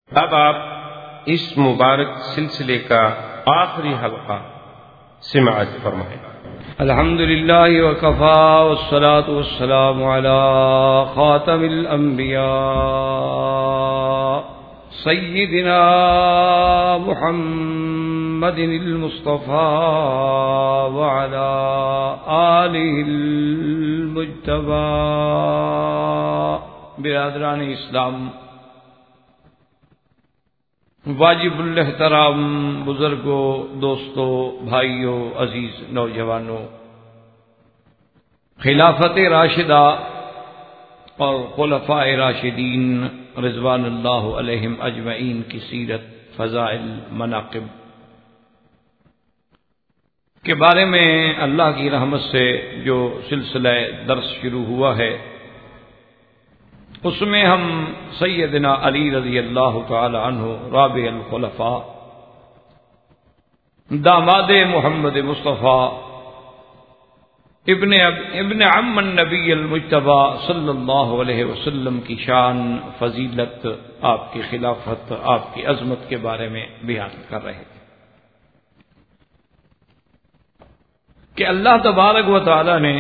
اب آپ اس مبارک سلسلے کا آخری حلقہ سماعت فرمائیں۔ الحمد للہ وکفا والصلاة والسلام علی خاتم الانبیاء سیدنا محمد المصطفى وعلى آلہ المجتبى۔ برادران اسلام، واجب الاحترام بزرگوں، دوستوں، بھائیوں، عزیز نوجوانوں، خلافت راشدہ اور خلفاء راشدین رضوان اللہ علیہم اجمعین کی سیرت، فضائل، مناقب کے بارے میں اللہ کی رحمت سے جو سلسلہ درس شروع ہوا ہے، اس میں ہم سیدنا علی رضی اللہ تعالی عنہ رابع الخلفاء، داماد محمد مصطفیٰ، ابن عم النبی المجتبی صلی اللہ علیہ وسلم کی شان، فضیلت، آپ کی خلافت، آپ کی عظمت کے بارے میں بیان کر رہے تھے کہ اللہ تبارک و تعالی نے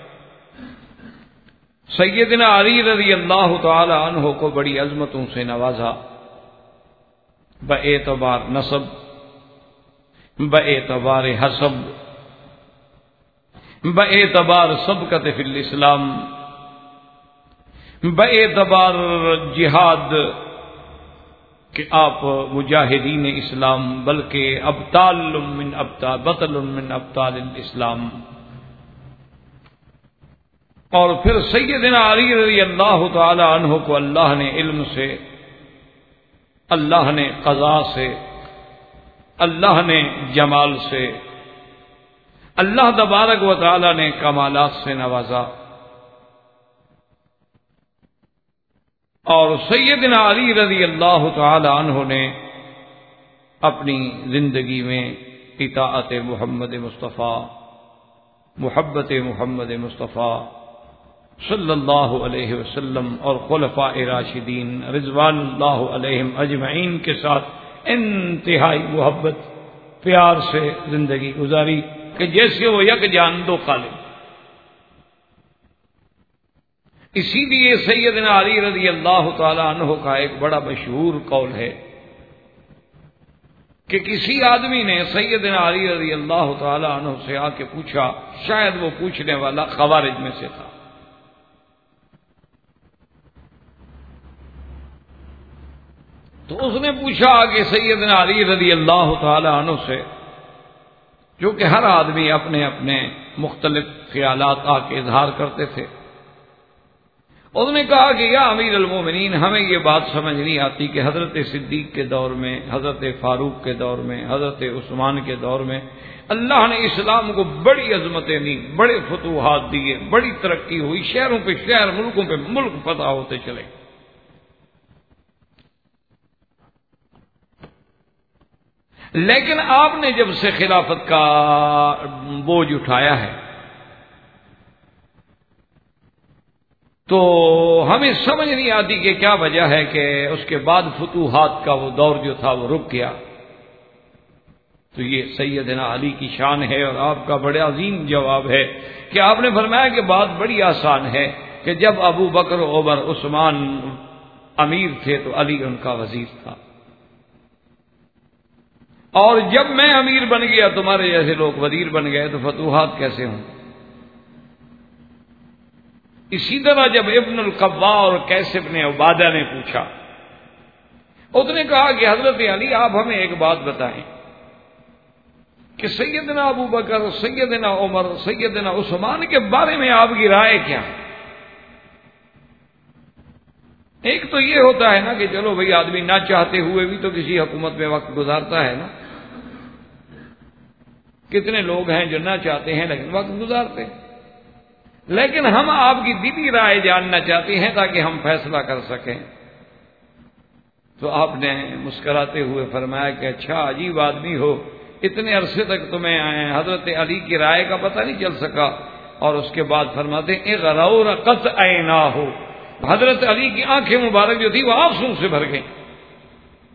سیدنا علی رضی اللہ تعالی عنہ کو بڑی عظمتوں سے نوازا، باعتبار نسب، باعتبار حسب، باعتبار سبقت فی الاسلام، باعتبار جہاد کہ آپ مجاہدین اسلام، بلکہ بطل من ابطال الاسلام۔ اور پھر سیدنا علی رضی اللہ تعالی عنہ کو اللہ نے علم سے، اللہ نے قضاء سے، اللہ نے جمال سے، اللہ تبارک و تعالی نے کمالات سے نوازا۔ اور سیدنا علی رضی اللہ تعالی عنہ نے اپنی زندگی میں اطاعت محمد مصطفیٰ، محبت محمد مصطفیٰ صلی اللہ علیہ وسلم اور خلفاء راشدین رضوان اللہ علیہم اجمعین کے ساتھ انتہائی محبت، پیار سے زندگی گزاری کہ جیسے وہ یک جان دو خالق۔ اسی لیے سیدنا علی رضی اللہ تعالی عنہ کا ایک بڑا مشہور قول ہے کہ کسی آدمی نے سیدنا علی رضی اللہ تعالی عنہ سے آ کے پوچھا، شاید وہ پوچھنے والا خوارج میں سے تھا، تو اس نے پوچھا کہ سیدنا علی رضی اللہ تعالی عنہ سے، جو کہ ہر آدمی اپنے اپنے مختلف خیالات آ کے اظہار کرتے تھے، اس نے کہا کہ یا امیر المومنین، ہمیں یہ بات سمجھ نہیں آتی کہ حضرت صدیق کے دور میں، حضرت فاروق کے دور میں، حضرت عثمان کے دور میں اللہ نے اسلام کو بڑی عظمتیں دی، بڑے فتوحات دیے، بڑی ترقی ہوئی، شہروں پہ شہر، ملکوں پہ ملک فتح ہوتے چلے، لیکن آپ نے جب سے خلافت کا بوجھ اٹھایا ہے تو ہمیں سمجھ نہیں آتی کہ کیا وجہ ہے کہ اس کے بعد فتوحات کا وہ دور جو تھا وہ رک گیا۔ تو یہ سیدنا علی کی شان ہے، اور آپ کا بڑا عظیم جواب ہے کہ آپ نے فرمایا کہ بات بڑی آسان ہے کہ جب ابو بکر، عمر، عثمان امیر تھے تو علی ان کا وزیر تھا، اور جب میں امیر بن گیا، تمہارے جیسے لوگ وزیر بن گئے، تو فتوحات کیسے ہوں؟ اسی طرح جب ابن القبا اور قیس ابن عبادہ نے پوچھا، اس نے کہا کہ حضرت علی، آپ ہمیں ایک بات بتائیں کہ سیدنا ابو بکر، سیدنا عمر، سیدنا عثمان کے بارے میں آپ کی رائے کیا ہے؟ ایک تو یہ ہوتا ہے نا کہ چلو بھئی آدمی نہ چاہتے ہوئے بھی تو کسی حکومت میں وقت گزارتا ہے نا، کتنے لوگ ہیں جو نہ چاہتے ہیں لیکن وقت گزارتے ہیں، لیکن ہم آپ کی دلی رائے جاننا چاہتے ہیں تاکہ ہم فیصلہ کر سکیں۔ تو آپ نے مسکراتے ہوئے فرمایا کہ اچھا، عجیب آدمی ہو، اتنے عرصے تک تمہیں حضرت علی کی رائے کا پتہ نہیں چل سکا۔ اور اس کے بعد فرماتے ہیں اغرورقت عیناہ، حضرت علی کی آنکھیں مبارک جو تھی وہ آنسوں سے بھر گئیں۔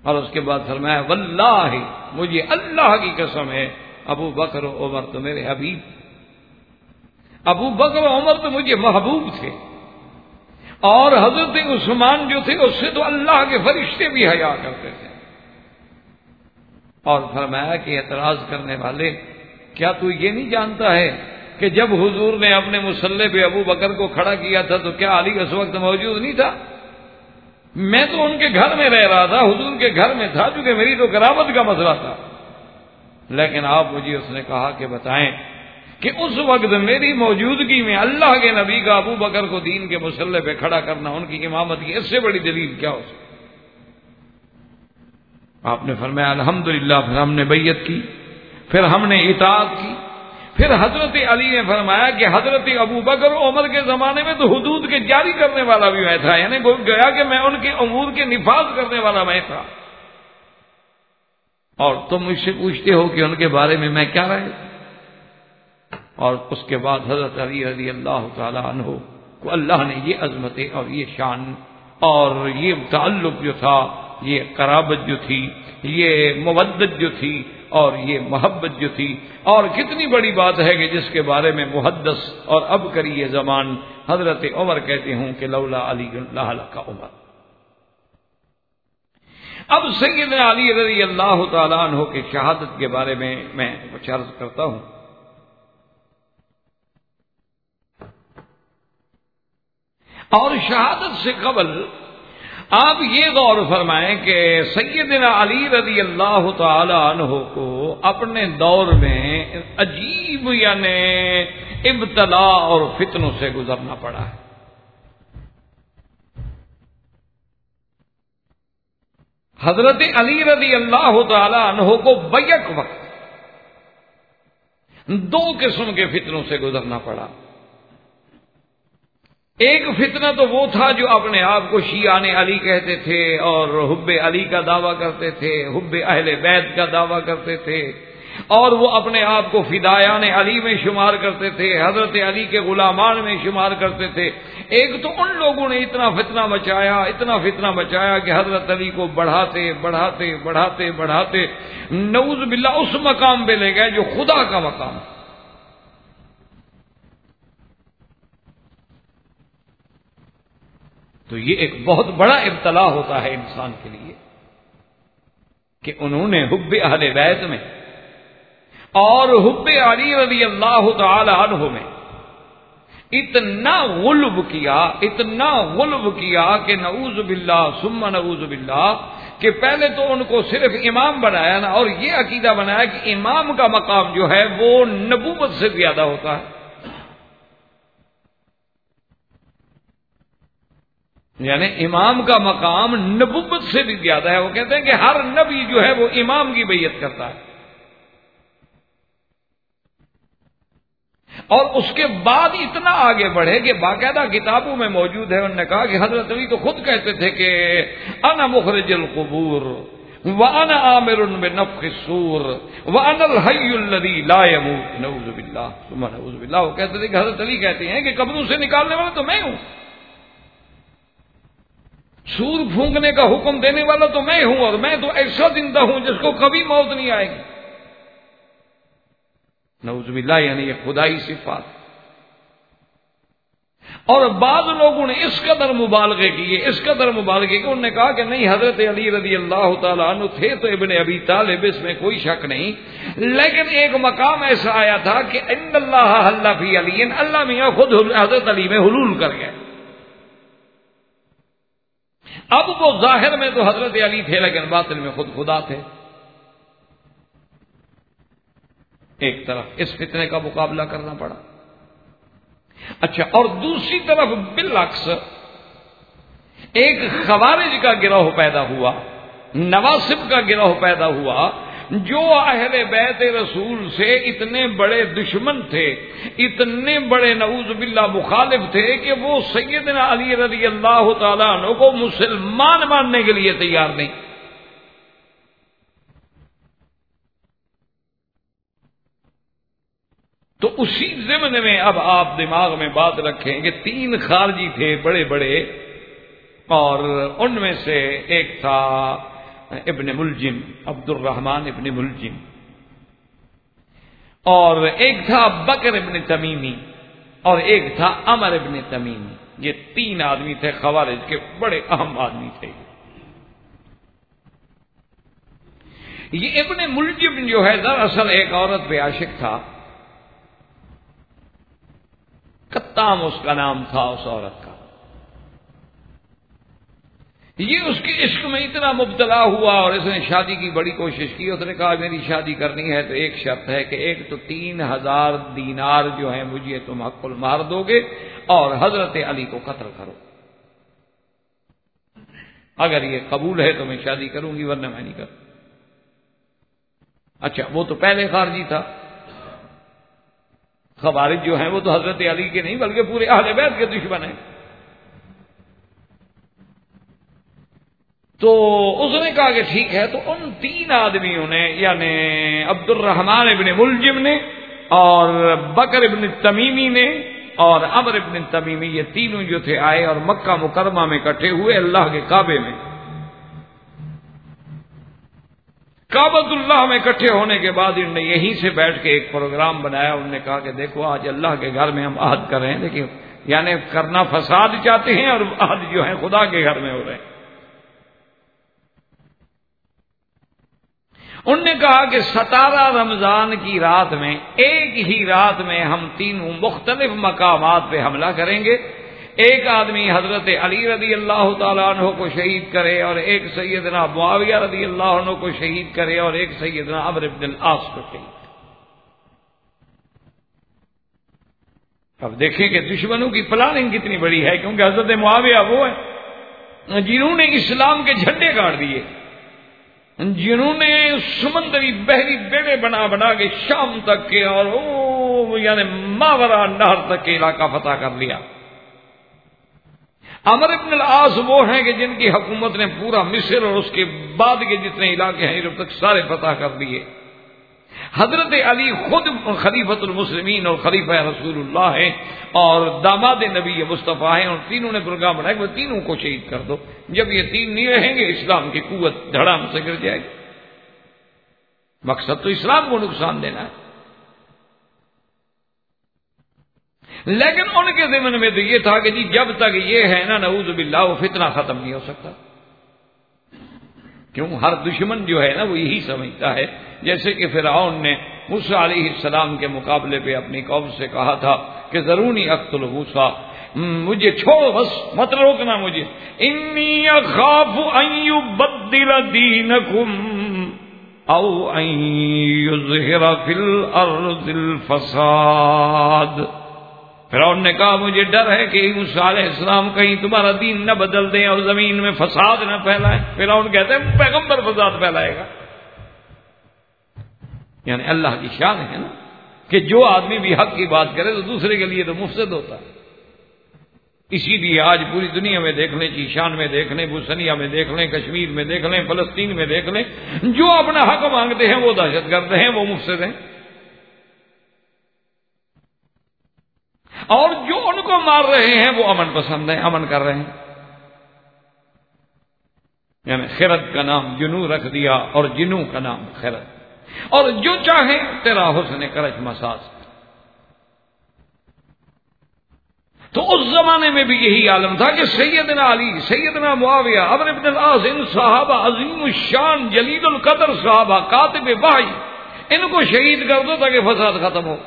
اور اس کے بعد فرمایا واللہ مجھے اللہ کی قسم ہے ابو بکر و عمر تو میرے حبیب، ابو بکر و عمر تو مجھے محبوب تھے، اور حضرت عثمان جو تھے اس سے تو اللہ کے فرشتے بھی حیا کرتے تھے۔ اور فرمایا کہ اعتراض کرنے والے، کیا تو یہ نہیں جانتا ہے کہ جب حضور نے اپنے مصلی پہ ابو بکر کو کھڑا کیا تھا تو کیا علی اس وقت موجود نہیں تھا؟ میں تو ان کے گھر میں رہ رہا تھا، حضور کے گھر میں تھا، چونکہ میری تو قرابت کا مسئلہ تھا، لیکن آپ مجھے اس نے کہا کہ بتائیں کہ اس وقت میری موجودگی میں اللہ کے نبی کا ابو بکر کو دین کے مصلی پہ کھڑا کرنا، ان کی امامت کی اس سے بڑی دلیل کیا ہو سکتی؟ آپ نے فرمایا الحمدللہ، پھر ہم نے بیعت کی، پھر ہم نے اطاعت کی۔ پھر حضرت علی نے فرمایا کہ حضرت ابو بکر و عمر کے زمانے میں تو حدود کے جاری کرنے والا بھی میں تھا، یعنی گویا کہ میں ان کے امور کے نفاذ کرنے والا میں تھا، اور تم مجھ سے پوچھتے ہو کہ ان کے بارے میں کیا رہے؟ اور اس کے بعد حضرت علی رضی اللہ تعالی عنہ کو اللہ نے یہ عظمتیں اور یہ شان اور یہ تعلق جو تھا، یہ قرابت جو تھی، یہ مودت جو تھی، اور یہ محبت جو تھی، اور کتنی بڑی بات ہے کہ جس کے بارے میں محدث اور اب کری یہ زمان حضرت عمر کہتے ہوں کہ لولا علی لہلک عمر۔ اب سیدنا علی رضی اللہ تعالیٰ عنہ کی شہادت کے بارے میں کچھ عرض کرتا ہوں۔ اور شہادت سے قبل آپ یہ غور فرمائیں کہ سیدنا علی رضی اللہ تعالی عنہ کو اپنے دور میں عجیب یعنی ابتلا اور فتنوں سے گزرنا پڑا ہے۔ حضرت علی رضی اللہ تعالی عنہ کو بیک وقت دو قسم کے فتنوں سے گزرنا پڑا۔ ایک فتنہ تو وہ تھا جو اپنے آپ کو شیعان علی کہتے تھے اور حب علی کا دعویٰ کرتے تھے، حب اہل بیت کا دعویٰ کرتے تھے، اور وہ اپنے آپ کو فدایان علی میں شمار کرتے تھے، حضرت علی کے غلامان میں شمار کرتے تھے۔ ایک تو ان لوگوں نے اتنا فتنہ مچایا کہ حضرت علی کو بڑھاتے بڑھاتے بڑھاتے بڑھاتے نعوذ باللہ اس مقام پہ لے گئے جو خدا کا مقام۔ تو یہ ایک بہت بڑا ابتلا ہوتا ہے انسان کے لیے کہ انہوں نے حب اہل بیت میں اور حب علی رضی اللہ تعالی عنہ میں اتنا غلب کیا کہ نعوذ باللہ ثم نعوذ باللہ کہ پہلے تو ان کو صرف امام بنایا نا، اور یہ عقیدہ بنایا کہ امام کا مقام جو ہے وہ نبوت سے زیادہ ہوتا ہے، یعنی امام کا مقام نبوت سے بھی زیادہ ہے۔ وہ کہتے ہیں کہ ہر نبی جو ہے وہ امام کی بیعت کرتا ہے، اور اس کے بعد اتنا آگے بڑھے کہ باقاعدہ کتابوں میں موجود ہے، انہوں نے کہا کہ حضرت علی تو خود کہتے تھے کہ انا مخرج القبور وانا آمر بنفخ الصور وانا الحی الذی لا يموت نعوذ باللہ ثم نعوذ باللہ۔ وہ کہتے تھے کہ حضرت علی کہتے ہیں کہ قبروں سے نکالنے والا تو میں ہوں، سور پھونکنے کا حکم دینے والا تو میں ہوں، اور میں تو ایسا زندہ ہوں جس کو کبھی موت نہیں آئے گی، نعوذ باللہ، یعنی یہ خدائی صفات۔ اور بعض لوگوں نے اس قدر مبالغے کیے کہ انہوں نے کہا کہ نہیں، حضرت علی رضی اللہ تعالیٰ عنہ تھے تو ابن ابی طالب، اس میں کوئی شک نہیں، لیکن ایک مقام ایسا آیا تھا کہ ان اللہ حل فی علی، اللہ میاں خود حضرت علی میں حلول کر گئے۔ اب وہ ظاہر میں تو حضرت علی تھے لیکن باطن میں خود خدا تھے۔ ایک طرف اس فتنے کا مقابلہ کرنا پڑا۔ اچھا، اور دوسری طرف بالعکس ایک خوارج کا گروہ پیدا ہوا، نواصب کا گروہ پیدا ہوا، جو اہل بیت رسول سے اتنے بڑے دشمن تھے، اتنے بڑے نعوذ باللہ مخالف تھے کہ وہ سیدنا علی رضی اللہ تعالیٰ عنہ کو مسلمان ماننے کے لیے تیار نہیں۔ تو اسی ضمن میں اب آپ دماغ میں بات رکھیں کہ 3 خارجی تھے بڑے بڑے، اور ان میں سے ایک تھا ابن ملجم، عبد الرحمن ابن ملجم، اور ایک تھا بکر ابن تمیمی، اور ایک تھا عمر ابن تمیمی۔ یہ 3 آدمی تھے خوارج کے، بڑے اہم آدمی تھے۔ یہ ابن ملجم جو ہے دراصل ایک عورت پہ عاشق تھا، کتام اس کا نام تھا اس عورت کا۔ یہ اس کے عشق میں اتنا مبتلا ہوا اور اس نے شادی کی بڑی کوشش کی۔ اس نے کہا میری شادی کرنی ہے تو ایک شرط ہے کہ ایک تو 3000 دینار جو ہیں مجھے تم حق المہر دو گے اور حضرت علی کو قتل کرو، اگر یہ قبول ہے تو میں شادی کروں گی ورنہ میں نہیں کروں۔ اچھا وہ تو پہلے خارجی تھا، خوارج جو ہیں وہ تو حضرت علی کے نہیں بلکہ پورے اہل بیت کے دشمن ہیں۔ تو اس نے کہا کہ ٹھیک ہے، تو ان 3 آدمیوں نے یعنی عبد الرحمن ابن ملجم نے اور بکر ابن تمیمی نے اور عمر ابن تمیمی، یہ تینوں جو تھے آئے اور مکہ مکرمہ میں اکٹھے ہوئے اللہ کے کعبے میں۔ کعبۃ اللہ میں اکٹھے ہونے کے بعد انہوں نے یہیں سے بیٹھ کے ایک پروگرام بنایا۔ انہوں نے کہا کہ دیکھو آج اللہ کے گھر میں ہم عہد کر رہے ہیں، لیکن یعنی کرنا فساد چاہتے ہیں اور عہد جو ہے خدا کے گھر میں ہو رہے ہیں۔ انہوں نے کہا کہ 17 رمضان کی رات میں، ایک ہی رات میں ہم تینوں مختلف مقامات پہ حملہ کریں گے۔ ایک آدمی حضرت علی رضی اللہ تعالیٰ عنہ کو شہید کرے اور ایک سیدنا معاویہ رضی اللہ عنہ کو شہید کرے اور ایک سیدنا عمرو بن العاص کو شہید کرے۔ اب دیکھیں کہ دشمنوں کی پلاننگ کتنی بڑی ہے، کیونکہ حضرت معاویہ وہ ہے جنہوں نے اسلام کے جھنڈے گاڑ دیے، جنہوں نے سمندری بحری بیڑے بنا بنا کے شام تک کے اور یعنی ماورا نہر تک کے علاقہ فتح کر لیا۔ عمرو بن العاص وہ ہیں کہ جن کی حکومت نے پورا مصر اور اس کے بعد کے جتنے علاقے ہیں یورپ تک سارے فتح کر دیے۔ حضرت علی خود خلیفۃ المسلمین اور خلیفہ رسول اللہ ہیں اور داماد نبی مصطفیٰ ہیں، اور تینوں نے پروگرام بنایا کہ وہ تینوں کو شہید کر دو۔ جب یہ 3 نہیں رہیں گے اسلام کی قوت دھڑام سے گر جائے گی۔ مقصد تو اسلام کو نقصان دینا ہے، لیکن ان کے ذمن میں تو یہ تھا کہ جی جب تک یہ ہے نا نعوذ باللہ وہ فتنہ ختم نہیں ہو سکتا۔ کیوں؟ ہر دشمن جو ہے نا وہ یہی سمجھتا ہے، جیسے کہ فرعون نے موسیٰ علیہ السلام کے مقابلے پہ اپنی قوم سے کہا تھا کہ ضرونی اقتل موسیٰ، مجھے چھوڑو بس مت روکنا مجھے، انی اخاف ان یبدل دینکم او ان یظہر فی الارض الفساد۔ فرعون نے کہا مجھے ڈر ہے کہ موسیٰ علیہ السلام کہیں تمہارا دین نہ بدل دیں اور زمین میں فساد نہ پھیلائیں۔ فرعون کہتے ہیں پیغمبر فساد پھیلائے گا، یعنی اللہ کی شان ہے نا کہ جو آدمی بھی حق کی بات کرے تو دوسرے کے لیے تو مفسد ہوتا ہے۔ اسی لیے آج پوری دنیا میں دیکھ لیں، چیشان میں دیکھ لیں، بوسنیا میں دیکھ لیں، کشمیر میں دیکھ لیں، فلسطین میں دیکھ لیں، جو اپنا حق مانگتے ہیں وہ دہشت گرد ہیں، وہ مفسد ہیں، اور جو ان کو مار رہے ہیں وہ امن پسند ہیں، امن کر رہے ہیں۔ یعنی خرد کا نام جنو رکھ دیا اور جنو کا نام خرد، اور جو چاہیں تیرا حسن کرچ مساس۔ تو اس زمانے میں بھی یہی عالم تھا کہ سیدنا علی، سیدنا معاویہ، عمرو بن العاص، ان صحابہ عظیم الشان جلیل القدر صحابہ، کاتب وحی، ان کو شہید کر دو تاکہ فساد ختم ہو۔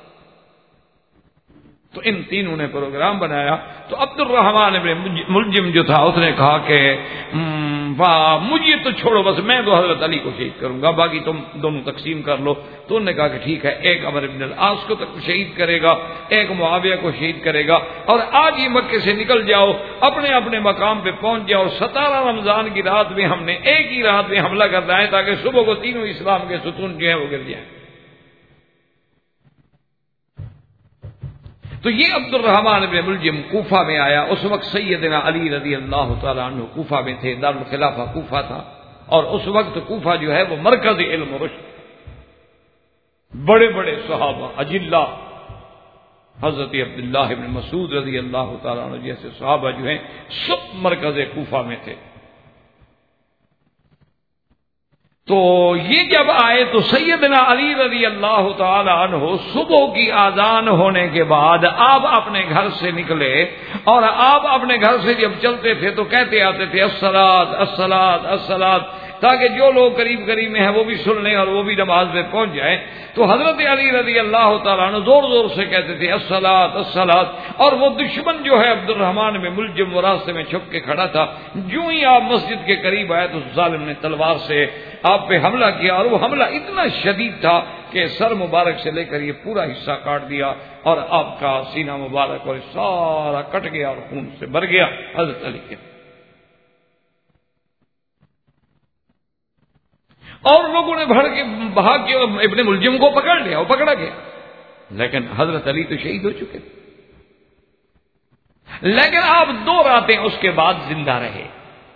تو ان تینوں نے پروگرام بنایا۔ تو عبد الرحمن ابن ملجم جو تھا اس نے کہا کہ مجھے تو چھوڑو بس، میں تو حضرت علی کو شہید کروں گا، باقی تم دونوں تقسیم کر لو۔ تو انہوں نے کہا کہ ٹھیک ہے، ایک عمرو بن العاص کو شہید کرے گا، ایک معاویہ کو شہید کرے گا، اور آج ہی مکے سے نکل جاؤ، اپنے اپنے مقام پہ پہنچ جاؤ۔ 17 رمضان کی رات میں ہم نے ایک ہی رات میں حملہ کرنا ہے تاکہ صبح کو تینوں اسلام کے ستون جو ہیں وہ گر جائیں۔ تو یہ عبد الرحمن بن ملجم کوفہ میں آیا۔ اس وقت سیدنا علی رضی اللہ تعالیٰ عنہ کوفہ میں تھے، دارالخلافہ کوفہ تھا، اور اس وقت کوفہ جو ہے وہ مرکز علم و رشد، بڑے بڑے صحابہ اجلہ حضرت عبداللہ بن مسعود رضی اللہ تعالیٰ عنہ جیسے صحابہ جو ہیں سب مرکز کوفہ میں تھے۔ تو یہ جب آئے تو سیدنا علی رضی اللہ تعالی عنہ صبح کی اذان ہونے کے بعد آپ اپنے گھر سے نکلے، اور آپ اپنے گھر سے جب چلتے تھے تو کہتے آتے تھے الصلاۃ الصلاۃ الصلاۃ، تاکہ جو لوگ قریب قریب میں ہیں وہ بھی سن لیں اور وہ بھی نماز میں پہنچ جائیں۔ تو حضرت علی رضی اللہ تعالیٰ عنہ زور زور سے کہتے تھے الصلاۃ الصلاۃ، اور وہ دشمن جو ہے عبد الرحمن میں ملجم وہ راستے میں چھپ کے کھڑا تھا، جو ہی آپ مسجد کے قریب آئے تو ظالم نے تلوار سے آپ پہ حملہ کیا، اور وہ حملہ اتنا شدید تھا کہ سر مبارک سے لے کر یہ پورا حصہ کاٹ دیا، اور آپ کا سینہ مبارک اور سارا کٹ گیا اور خون سے بھر گیا حضرت علی کے۔ اور لوگوں نے بھاگ کے ابن ملجم کو پکڑ لیا، وہ پکڑا گیا، لیکن حضرت علی تو شہید ہو چکے تھے۔ لیکن آپ 2 راتیں اس کے بعد زندہ رہے۔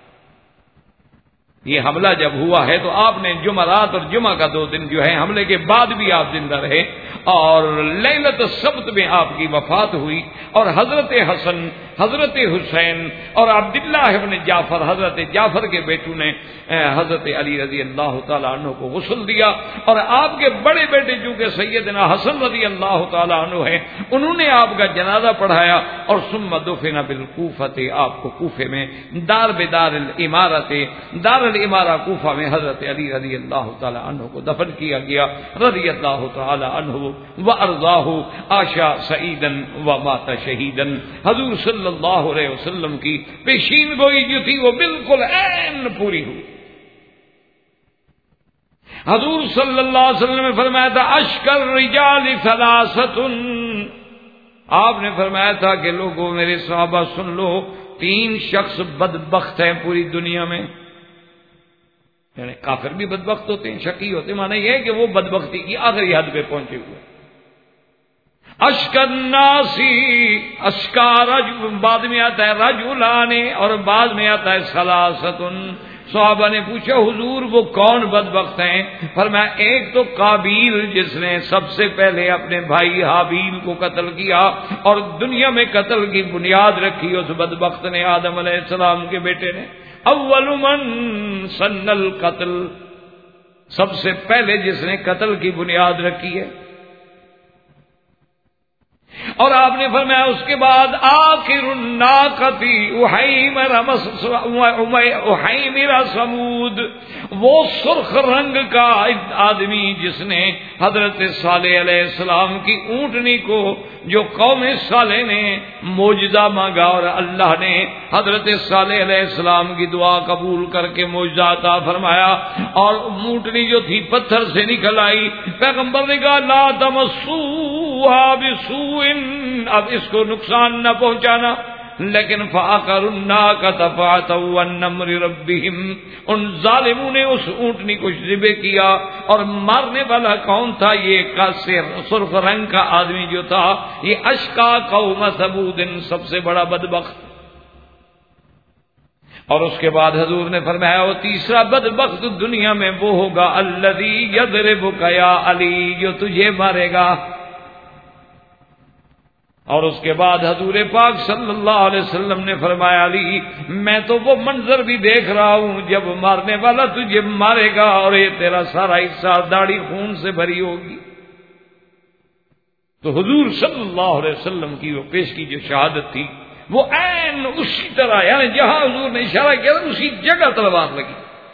یہ حملہ جب ہوا ہے تو آپ نے جمعرات اور جمعہ کا 2 دن جو ہے حملے کے بعد بھی آپ زندہ رہے، اور لیلۃ السبت میں آپ کی وفات ہوئی، اور حضرت حسن، حضرت حسین اور عبداللہ ابن جعفر، حضرت جعفر کے بیٹوں نے حضرت علی رضی اللہ تعالیٰ عنہ کو غسل دیا، اور آپ کے بڑے بیٹے چونکہ سیدنا حسن رضی اللہ تعالیٰ عنہ ہیں، انہوں نے آپ کا جنازہ پڑھایا، اور ثم دفن بالکوفۃ، آپ کو کوفے میں دار الامارۃ، دار الامارہ کوفہ میں حضرت علی رضی اللہ تعالیٰ عنہ کو دفن کیا گیا رضی اللہ تعالیٰ عنہ وارضاہ، عاشا سعیدا ومات شہیدا۔ حضور صلی اللہ علیہ وسلم کی پیشین گوئی جو تھی وہ بالکل عین پوری ہوئی۔ حضور صلی اللہ علیہ وسلم نے فرمایا تھا اشکر رجال ثلاثۃ، آپ نے فرمایا تھا کہ لوگوں میرے صحابہ سن لو، 3 شخص بدبخت ہیں پوری دنیا میں، یعنی کافر بھی بدبخت ہوتے ہیں، شقی ہوتے ہیں، معنی یہ ہے کہ وہ بدبختی کی آخری حد پہ پہنچے ہوئے۔ اشکر ناسی، اشکار بعد میں آتا ہے رجلان، اور بعد میں آتا ہے ثلاثۃ۔ صحابہ نے پوچھا حضور وہ کون بدبخت ہیں؟ فرمایا ایک تو قابیل جس نے سب سے پہلے اپنے بھائی حابیل کو قتل کیا اور دنیا میں قتل کی بنیاد رکھی اس بدبخت نے، آدم علیہ السلام کے بیٹے نے۔ اول من سن القتل، سب سے پہلے جس نے قتل کی بنیاد رکھی ہے۔ اور آپ نے فرمایا اس کے بعد آخر الناقۃ احیمر سمود، وہ سرخ رنگ کا آدمی جس نے حضرت صالح علیہ السلام کی اونٹنی کو، جو قوم صالح نے معجزہ مانگا اور اللہ نے حضرت صالح علیہ السلام کی دعا قبول کر کے معجزہ عطا فرمایا، اور اونٹنی جو تھی پتھر سے نکل آئی، پیغمبر نے کہا لا تمسوها بسوء، اب اس کو نقصان نہ پہنچانا، لیکن فَعَقَرُوا النَّاقَةَ فَعَتَوْا عَنْ أَمْرِ رَبِّهِمْ، ان ظالموں نے اس اونٹنی کو ذبح کیا، اور مارنے والا کون تھا؟ یہ سرخ رنگ کا آدمی جو تھا، یہ اشقا قوم ثمود، سب سے بڑا بدبخت۔ اور اس کے بعد حضور نے فرمایا وہ تیسرا بدبخت دنیا میں وہ ہوگا الذی یضربک یا علی، جو تجھے مارے گا۔ اور اس کے بعد حضور پاک صلی اللہ علیہ وسلم نے فرمایا علی میں تو وہ منظر بھی دیکھ رہا ہوں جب مارنے والا تجھے مارے گا اور یہ تیرا سارا حصہ داڑھی خون سے بھری ہوگی۔ تو حضور صلی اللہ علیہ وسلم کی وہ پیش کی جو شہادت تھی وہ عین اسی طرح، یعنی جہاں حضور نے اشارہ کیا اسی جگہ تلوار لگی۔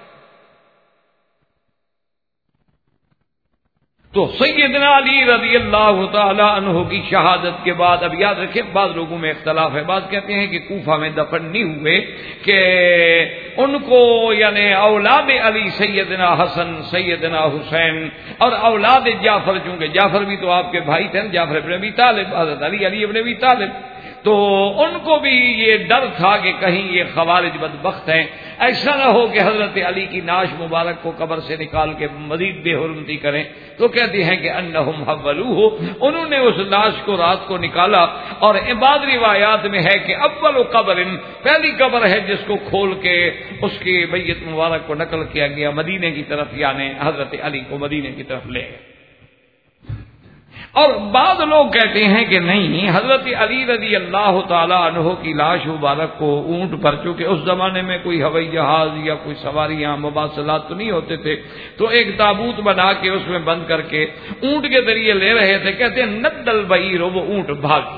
تو سیدنا علی رضی اللہ تعالی عنہ کی شہادت کے بعد، اب یاد رکھیں بعض لوگوں میں اختلاف ہے، بعض کہتے ہیں کہ کوفہ میں دفن نہیں ہوئے، کہ ان کو یعنی اولاد علی سیدنا حسن، سیدنا حسین اور اولاد جعفر، چونکہ جعفر بھی تو آپ کے بھائی تھے، جعفر ابن ابی طالب، حضرت علی ابن ابی طالب، تو ان کو بھی یہ ڈر تھا کہ کہیں یہ خوارج بدبخت ہیں، ایسا نہ ہو کہ حضرت علی کی نعش مبارک کو قبر سے نکال کے مزید بے حرمتی کریں، تو کہتے ہیں کہ انہم حولوہ، انہوں نے اس لاش کو رات کو نکالا، اور بعض روایات میں ہے کہ اول قبر، پہلی قبر ہے جس کو کھول کے اس کی میت مبارک کو نقل کیا گیا مدینے کی طرف، یعنی حضرت علی کو مدینے کی طرف لے گئے۔ اور بعض لوگ کہتے ہیں کہ نہیں، حضرت علی رضی اللہ تعالی عنہ کی لاش مبارک کو اونٹ پر، چونکہ اس زمانے میں کوئی ہوائی جہاز یا کوئی سواریاں مواصلات تو نہیں ہوتے تھے، تو ایک تابوت بنا کے اس میں بند کر کے اونٹ کے ذریعے لے رہے تھے. کہتے ہیں ند البعیر، وہ اونٹ بھاگ گیا.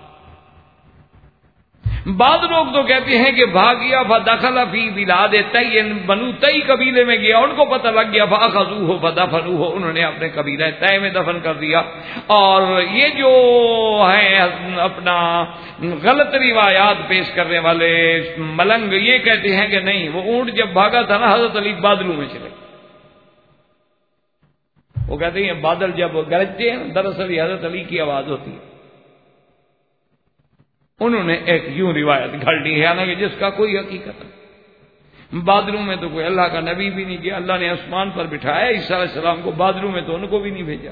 بعض لوگ تو کہتے ہیں کہ بھاگ گیا فدخل فی بلاد تی، بنو تی قبیلے میں گیا، ان کو پتہ لگ گیا فاخذوہ فدفنوہ، انہوں نے اپنے قبیلہ تی میں دفن کر دیا. اور یہ جو ہے اپنا غلط روایات پیش کرنے والے ملنگ یہ کہتے ہیں کہ نہیں، وہ اونٹ جب بھاگا تھا نا حضرت علی بادلوں میں چلے. وہ کہتے ہیں بادل جب گرجتے ہیں دراصل یہ حضرت علی کی آواز ہوتی ہے. انہوں نے ایک یوں روایت گھڑ لی ہے، حالانکہ جس کا کوئی حقیقت نہیں. بادلوں میں تو کوئی اللہ کا نبی بھی نہیں گیا، اللہ نے آسمان پر بٹھایا عیسیٰ علیہ السلام کو، بادلوں میں تو ان کو بھی نہیں بھیجا.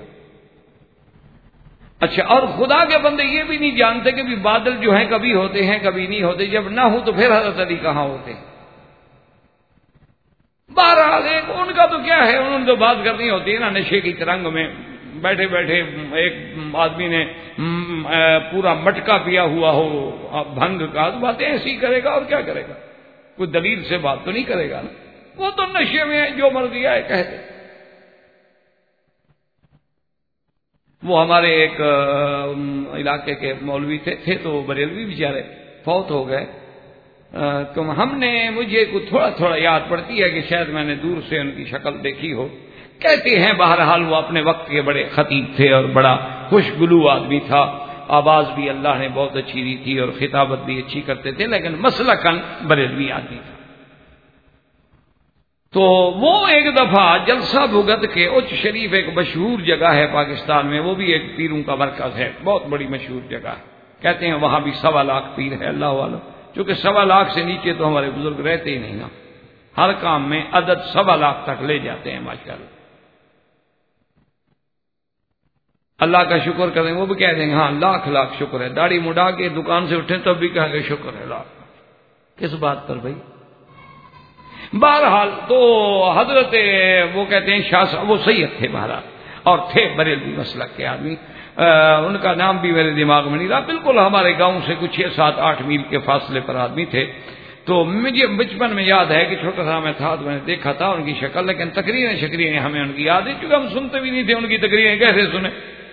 اچھا، اور خدا کے بندے یہ بھی نہیں جانتے کہ بھی بادل جو ہیں کبھی ہوتے ہیں کبھی نہیں ہوتے. جب نہ ہو تو پھر حضرت علی کہاں ہوتے ہیں؟ بہرحال ایک ان کا تو کیا ہے، انہوں نے تو بات کرنی ہوتی ہے نا نشے کی ترنگ میں بیٹھے بیٹھے. ایک آدمی نے پورا مٹکا پیا ہوا ہو بھنگ کا، تو باتیں ایسی کرے گا اور کیا کرے گا؟ کوئی دلیل سے بات تو نہیں کرے گا نا. وہ تو نشے میں جو مرضی آئے کہہ دے. وہ ہمارے ایک علاقے کے مولوی تھے تو بریلوی بیچارے فوت ہو گئے. تو ہم نے مجھے تھوڑا تھوڑا یاد پڑتی ہے کہ شاید میں نے دور سے ان کی شکل دیکھی ہو. کہتے ہیں بہرحال وہ اپنے وقت کے بڑے خطیب تھے اور بڑا خوشگلو آدمی تھا. آواز بھی اللہ نے بہت اچھی دی تھی اور خطابت بھی اچھی کرتے تھے، لیکن مسلکن بریلوی آدمی تھا. تو وہ ایک دفعہ جلسہ بھگت کے اچ شریف ایک مشہور جگہ ہے پاکستان میں، وہ بھی ایک پیروں کا مرکز ہے، بہت بڑی مشہور جگہ ہے. کہتے ہیں وہاں بھی 1.25 لاکھ پیر ہے اللہ والوں. چونکہ 1.25 لاکھ سے نیچے تو ہمارے بزرگ رہتے ہی نہیں نا، ہر کام میں عدد 1.25 لاکھ تک لے جاتے ہیں ماشاءاللہ. اللہ کا شکر کریں، وہ بھی کہہ دیں گے ہاں لاکھ لاکھ شکر ہے. داڑھی مڈا کے دکان سے اٹھیں تب بھی کہیں گے شکر ہے لاکھ. کس بات پر بھائی؟ بہرحال تو حضرت وہ کہتے ہیں شاہ صاحب، وہ سید تھے بہرحال اور تھے بریلوی مسلک کے آدمی. ان کا نام بھی میرے دماغ میں نہیں رہا. بالکل ہمارے گاؤں سے کچھ 6-7-8 میل کے فاصلے پر آدمی تھے. تو مجھے بچپن میں یاد ہے کہ چھوٹا سا میں تھا تو میں نے دیکھا تھا ان کی شکل، لیکن تقریریں ہمیں ان کی یاد ہے، چونکہ ہم سنتے بھی نہیں تھے. ان کی تقریریں کیسے سنیں؟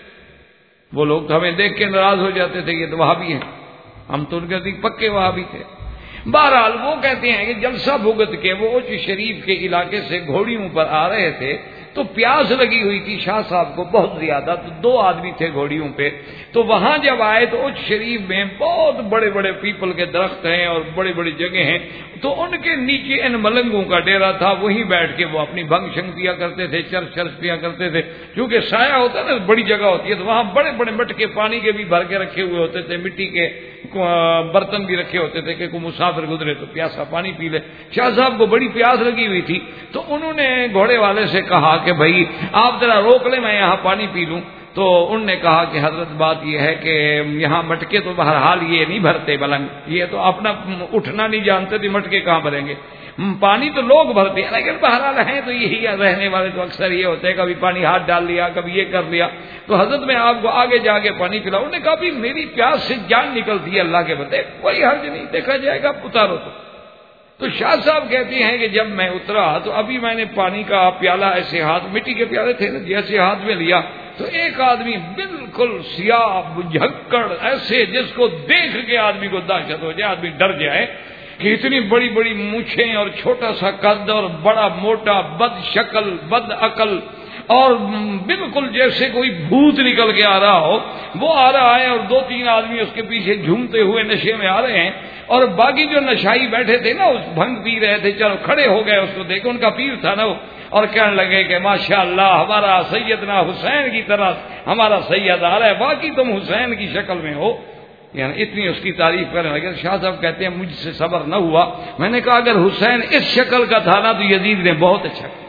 وہ لوگ تو ہمیں دیکھ کے ناراض ہو جاتے تھے، یہ تو وہابی ہیں. ہم تو ان کے پکے وہابی تھے. بہرحال وہ کہتے ہیں کہ جلسہ بھگت کے وہ اچ شریف کے علاقے سے گھوڑیوں پر آ رہے تھے تو پیاس لگی ہوئی تھی شاہ صاحب کو بہت زیادہ. تو 2 آدمی تھے گھوڑیوں پہ. تو وہاں جب آئے تو اچ شریف میں بہت بڑے بڑے پیپل کے درخت ہیں اور بڑی بڑی جگہ ہیں. تو ان کے نیچے ان ملنگوں کا ڈیرا تھا، وہیں بیٹھ کے وہ اپنی بھنگ شنگ پیا کرتے تھے، چرس پیا کرتے تھے. کیونکہ سایہ ہوتا ہے نا، بڑی جگہ ہوتی ہے، تو وہاں بڑے بڑے مٹکے پانی کے بھی بھر کے رکھے ہوئے ہوتے تھے، مٹی کے برتن بھی رکھے ہوتے تھے کہ کوئی مسافر گزرے تو پیاسا پانی پی لے. شاہ صاحب کو بڑی پیاس لگی ہوئی تھی. تو انہوں نے گھوڑے والے سے کہا کہ بھائی آپ ذرا روک لیں، میں یہاں پانی پی لوں. تو انہوں نے کہا کہ حضرت بات یہ ہے کہ یہاں مٹکے تو بہرحال یہ نہیں بھرتے ملنگ، یہ تو اپنا اٹھنا نہیں جانتے تھے، مٹکے کہاں بھریں گے؟ پانی تو لوگ بھرتے ہیں، لیکن بہرحال ہیں تو یہی رہنے والے تو اکثر یہ ہوتے ہیں، کبھی پانی ہاتھ ڈال لیا، کبھی یہ کر لیا. تو حضرت میں آپ کو آگے جا کے پانی پلاؤں. انہوں نے کہا بھی میری پیاس سے جان نکلتی ہے اللہ کے بندے، کوئی حرج نہیں، دیکھا جائے گا، اتارو. تو شاہ صاحب کہتے ہیں کہ جب میں اترا تو ابھی میں نے پانی کا پیالہ ایسے ہاتھ، مٹی کے پیالے تھے نا، جیسے ہاتھ میں لیا تو ایک آدمی بالکل سیاہ جھکڑ ایسے جس کو دیکھ کے آدمی کو دہشت ہو جائے، آدمی ڈر جائے کہ اتنی بڑی بڑی مونچھیں اور چھوٹا سا قد اور بڑا موٹا، بد شکل، بد عقل، اور بالکل جیسے کوئی بھوت نکل کے آ رہا ہو، وہ آ رہا ہے. اور 2-3 آدمی اس کے پیچھے جھومتے ہوئے نشے میں آ رہے ہیں. اور باقی جو نشائی بیٹھے تھے نا، اس بھنگ پی رہے تھے، چلو کھڑے ہو گئے اس کو دیکھ، ان کا پیر تھا نا وہ، اور کہنے لگے کہ ماشاءاللہ ہمارا سیدنا حسین کی طرح ہمارا سید آ رہا ہے، باقی تم حسین کی شکل میں ہو. یعنی اتنی اس کی تعریف کرنے لگے. شاہ صاحب کہتے ہیں مجھ سے صبر نہ ہوا. میں نے کہا اگر حسین اس شکل کا تھا نا تو یزید نے بہت اچھا کیا.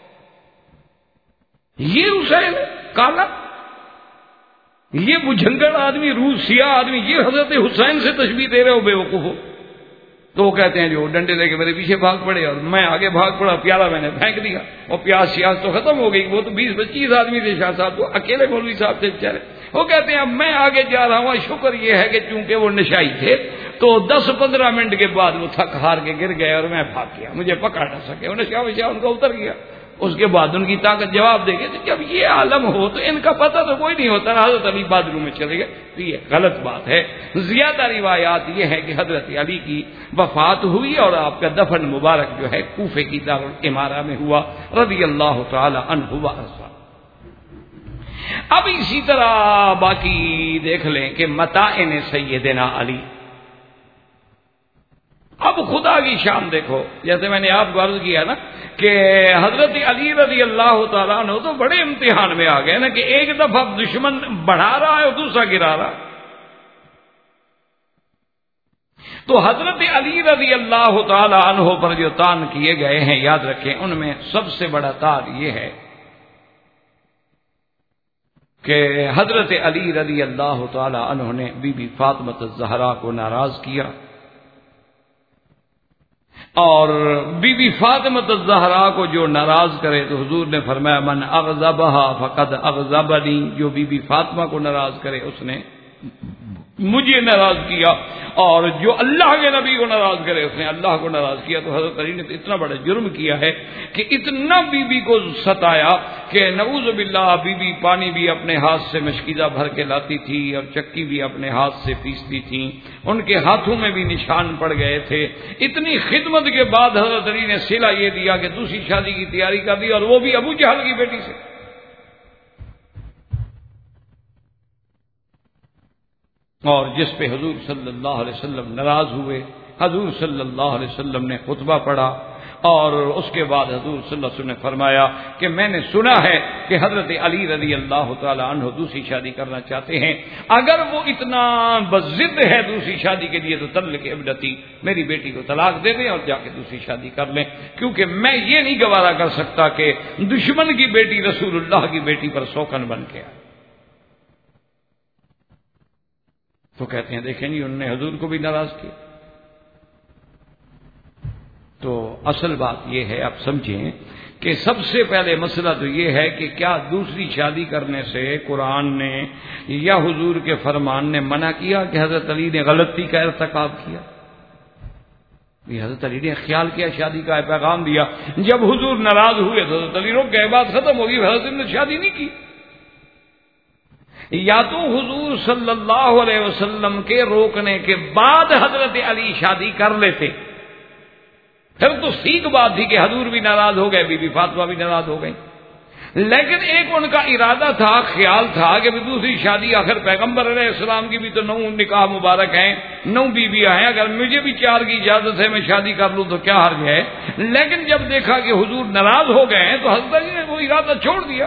یہ حسین کالا، یہ بجھنگڑ آدمی، روح سیاہ آدمی، یہ حضرت حسین سے تشبیہ دے رہے ہو بے وقوف ہو. تو وہ کہتے ہیں جو ڈنڈے لے کے میرے پیچھے بھاگ پڑے اور میں آگے بھاگ پڑا, پیالہ میں نے پھینک دیا اور پیاس شیاس تو ختم ہو گئی. وہ تو 20-25 آدمی تھے شاہ صاحب, تو اکیلے مولوی صاحب تھے بیچارے. وہ کہتے ہیں اب میں آگے جا رہا ہوں, شکر یہ ہے کہ چونکہ وہ نشائی تھے تو 10-15 منٹ کے بعد وہ تھک ہار کے گر گئے اور میں بھاگ گیا, مجھے پکڑ نہ سکے. وہ نشہ وشہ ان کا اتر گیا. اس کے بعد ان کی طاقت جواب دے گی. جب یہ عالم ہو تو ان کا پتہ تو کوئی نہیں ہوتا. حضرت علی بادروں میں چلے گئے, تو یہ غلط بات ہے. زیادہ روایات یہ ہے کہ حضرت علی کی وفات ہوئی اور آپ کا دفن مبارک جو ہے کوفے کی دارالامارہ میں ہوا رضی اللہ تعالی عنہ وارضاہ. اب اسی طرح باقی دیکھ لیں کہ متاعن سیدنا علی. اب خدا کی شان دیکھو, جیسے میں نے آپ کو عرض کیا نا کہ حضرت علی رضی اللہ تعالیٰ عنہ تو بڑے امتحان میں آ گئے نا کہ ایک دفعہ دشمن بڑھا رہا ہے اور دوسرا گرا رہا. تو حضرت علی رضی اللہ تعالیٰ عنہ پر جو تان کیے گئے ہیں, یاد رکھیں ان میں سب سے بڑا تان یہ ہے کہ حضرت علی رضی اللہ تعالیٰ عنہ نے بی بی فاطمہ الزہرا کو ناراض کیا, اور بی بی فاطمہ الزہرا کو جو ناراض کرے تو حضور نے فرمایا من اغضبها فقد اغضبنی, جو بی بی فاطمہ کو ناراض کرے اس نے مجھے ناراض کیا, اور جو اللہ کے نبی کو ناراض کرے اس نے اللہ کو ناراض کیا. تو حضرت علی نے تو اتنا بڑا جرم کیا ہے کہ اتنا بی بی کو ستایا کہ نعوذ باللہ بی بی پانی بھی اپنے ہاتھ سے مشکیزہ بھر کے لاتی تھی اور چکی بھی اپنے ہاتھ سے پیستی تھی, ان کے ہاتھوں میں بھی نشان پڑ گئے تھے. اتنی خدمت کے بعد حضرت علی نے صلہ یہ دیا کہ دوسری شادی کی تیاری کر دی, اور وہ بھی ابو جہل کی بیٹی سے. اور جس پہ حضور صلی اللہ علیہ وسلم ناراض ہوئے, حضور صلی اللہ علیہ وسلم نے خطبہ پڑھا اور اس کے بعد حضور صلی اللہ علیہ وسلم نے فرمایا کہ میں نے سنا ہے کہ حضرت علی رضی اللہ تعالی عنہ دوسری شادی کرنا چاہتے ہیں, اگر وہ اتنا بضد ہے دوسری شادی کے لیے تو طلق ابنتی, میری بیٹی کو طلاق دے دیں اور جا کے دوسری شادی کر لیں, کیونکہ میں یہ نہیں گوارا کر سکتا کہ دشمن کی بیٹی رسول اللہ کی بیٹی پر سوکن بن کے آئے. تو کہتے ہیں دیکھیں جی انہوں نے حضور کو بھی ناراض کیا. تو اصل بات یہ ہے, آپ سمجھیں کہ سب سے پہلے مسئلہ تو یہ ہے کہ کیا دوسری شادی کرنے سے قرآن نے یا حضور کے فرمان نے منع کیا کہ حضرت علی نے غلطی کا ارتکاب کیا؟ یہ حضرت علی نے خیال کیا, شادی کا پیغام دیا, جب حضور ناراض ہوئے تو حضرت علی روک گئے, بات ختم ہوگی, حضرت علی نے شادی نہیں کی. یا تو حضور صلی اللہ علیہ وسلم کے روکنے کے بعد حضرت علی شادی کر لیتے, پھر تو ٹھیک بات تھی کہ حضور بھی ناراض ہو گئے, بی بی فاطمہ بھی ناراض ہو گئی. لیکن ایک ان کا ارادہ تھا, خیال تھا کہ دوسری شادی, آخر پیغمبر علیہ السلام کی بھی تو 9 نکاح مبارک ہیں, 9 بیویاں ہیں, اگر مجھے بھی 4 کی اجازت ہے میں شادی کر لوں تو کیا حرج ہے. لیکن جب دیکھا کہ حضور ناراض ہو گئے ہیں تو حضرت علی نے وہ ارادہ چھوڑ دیا.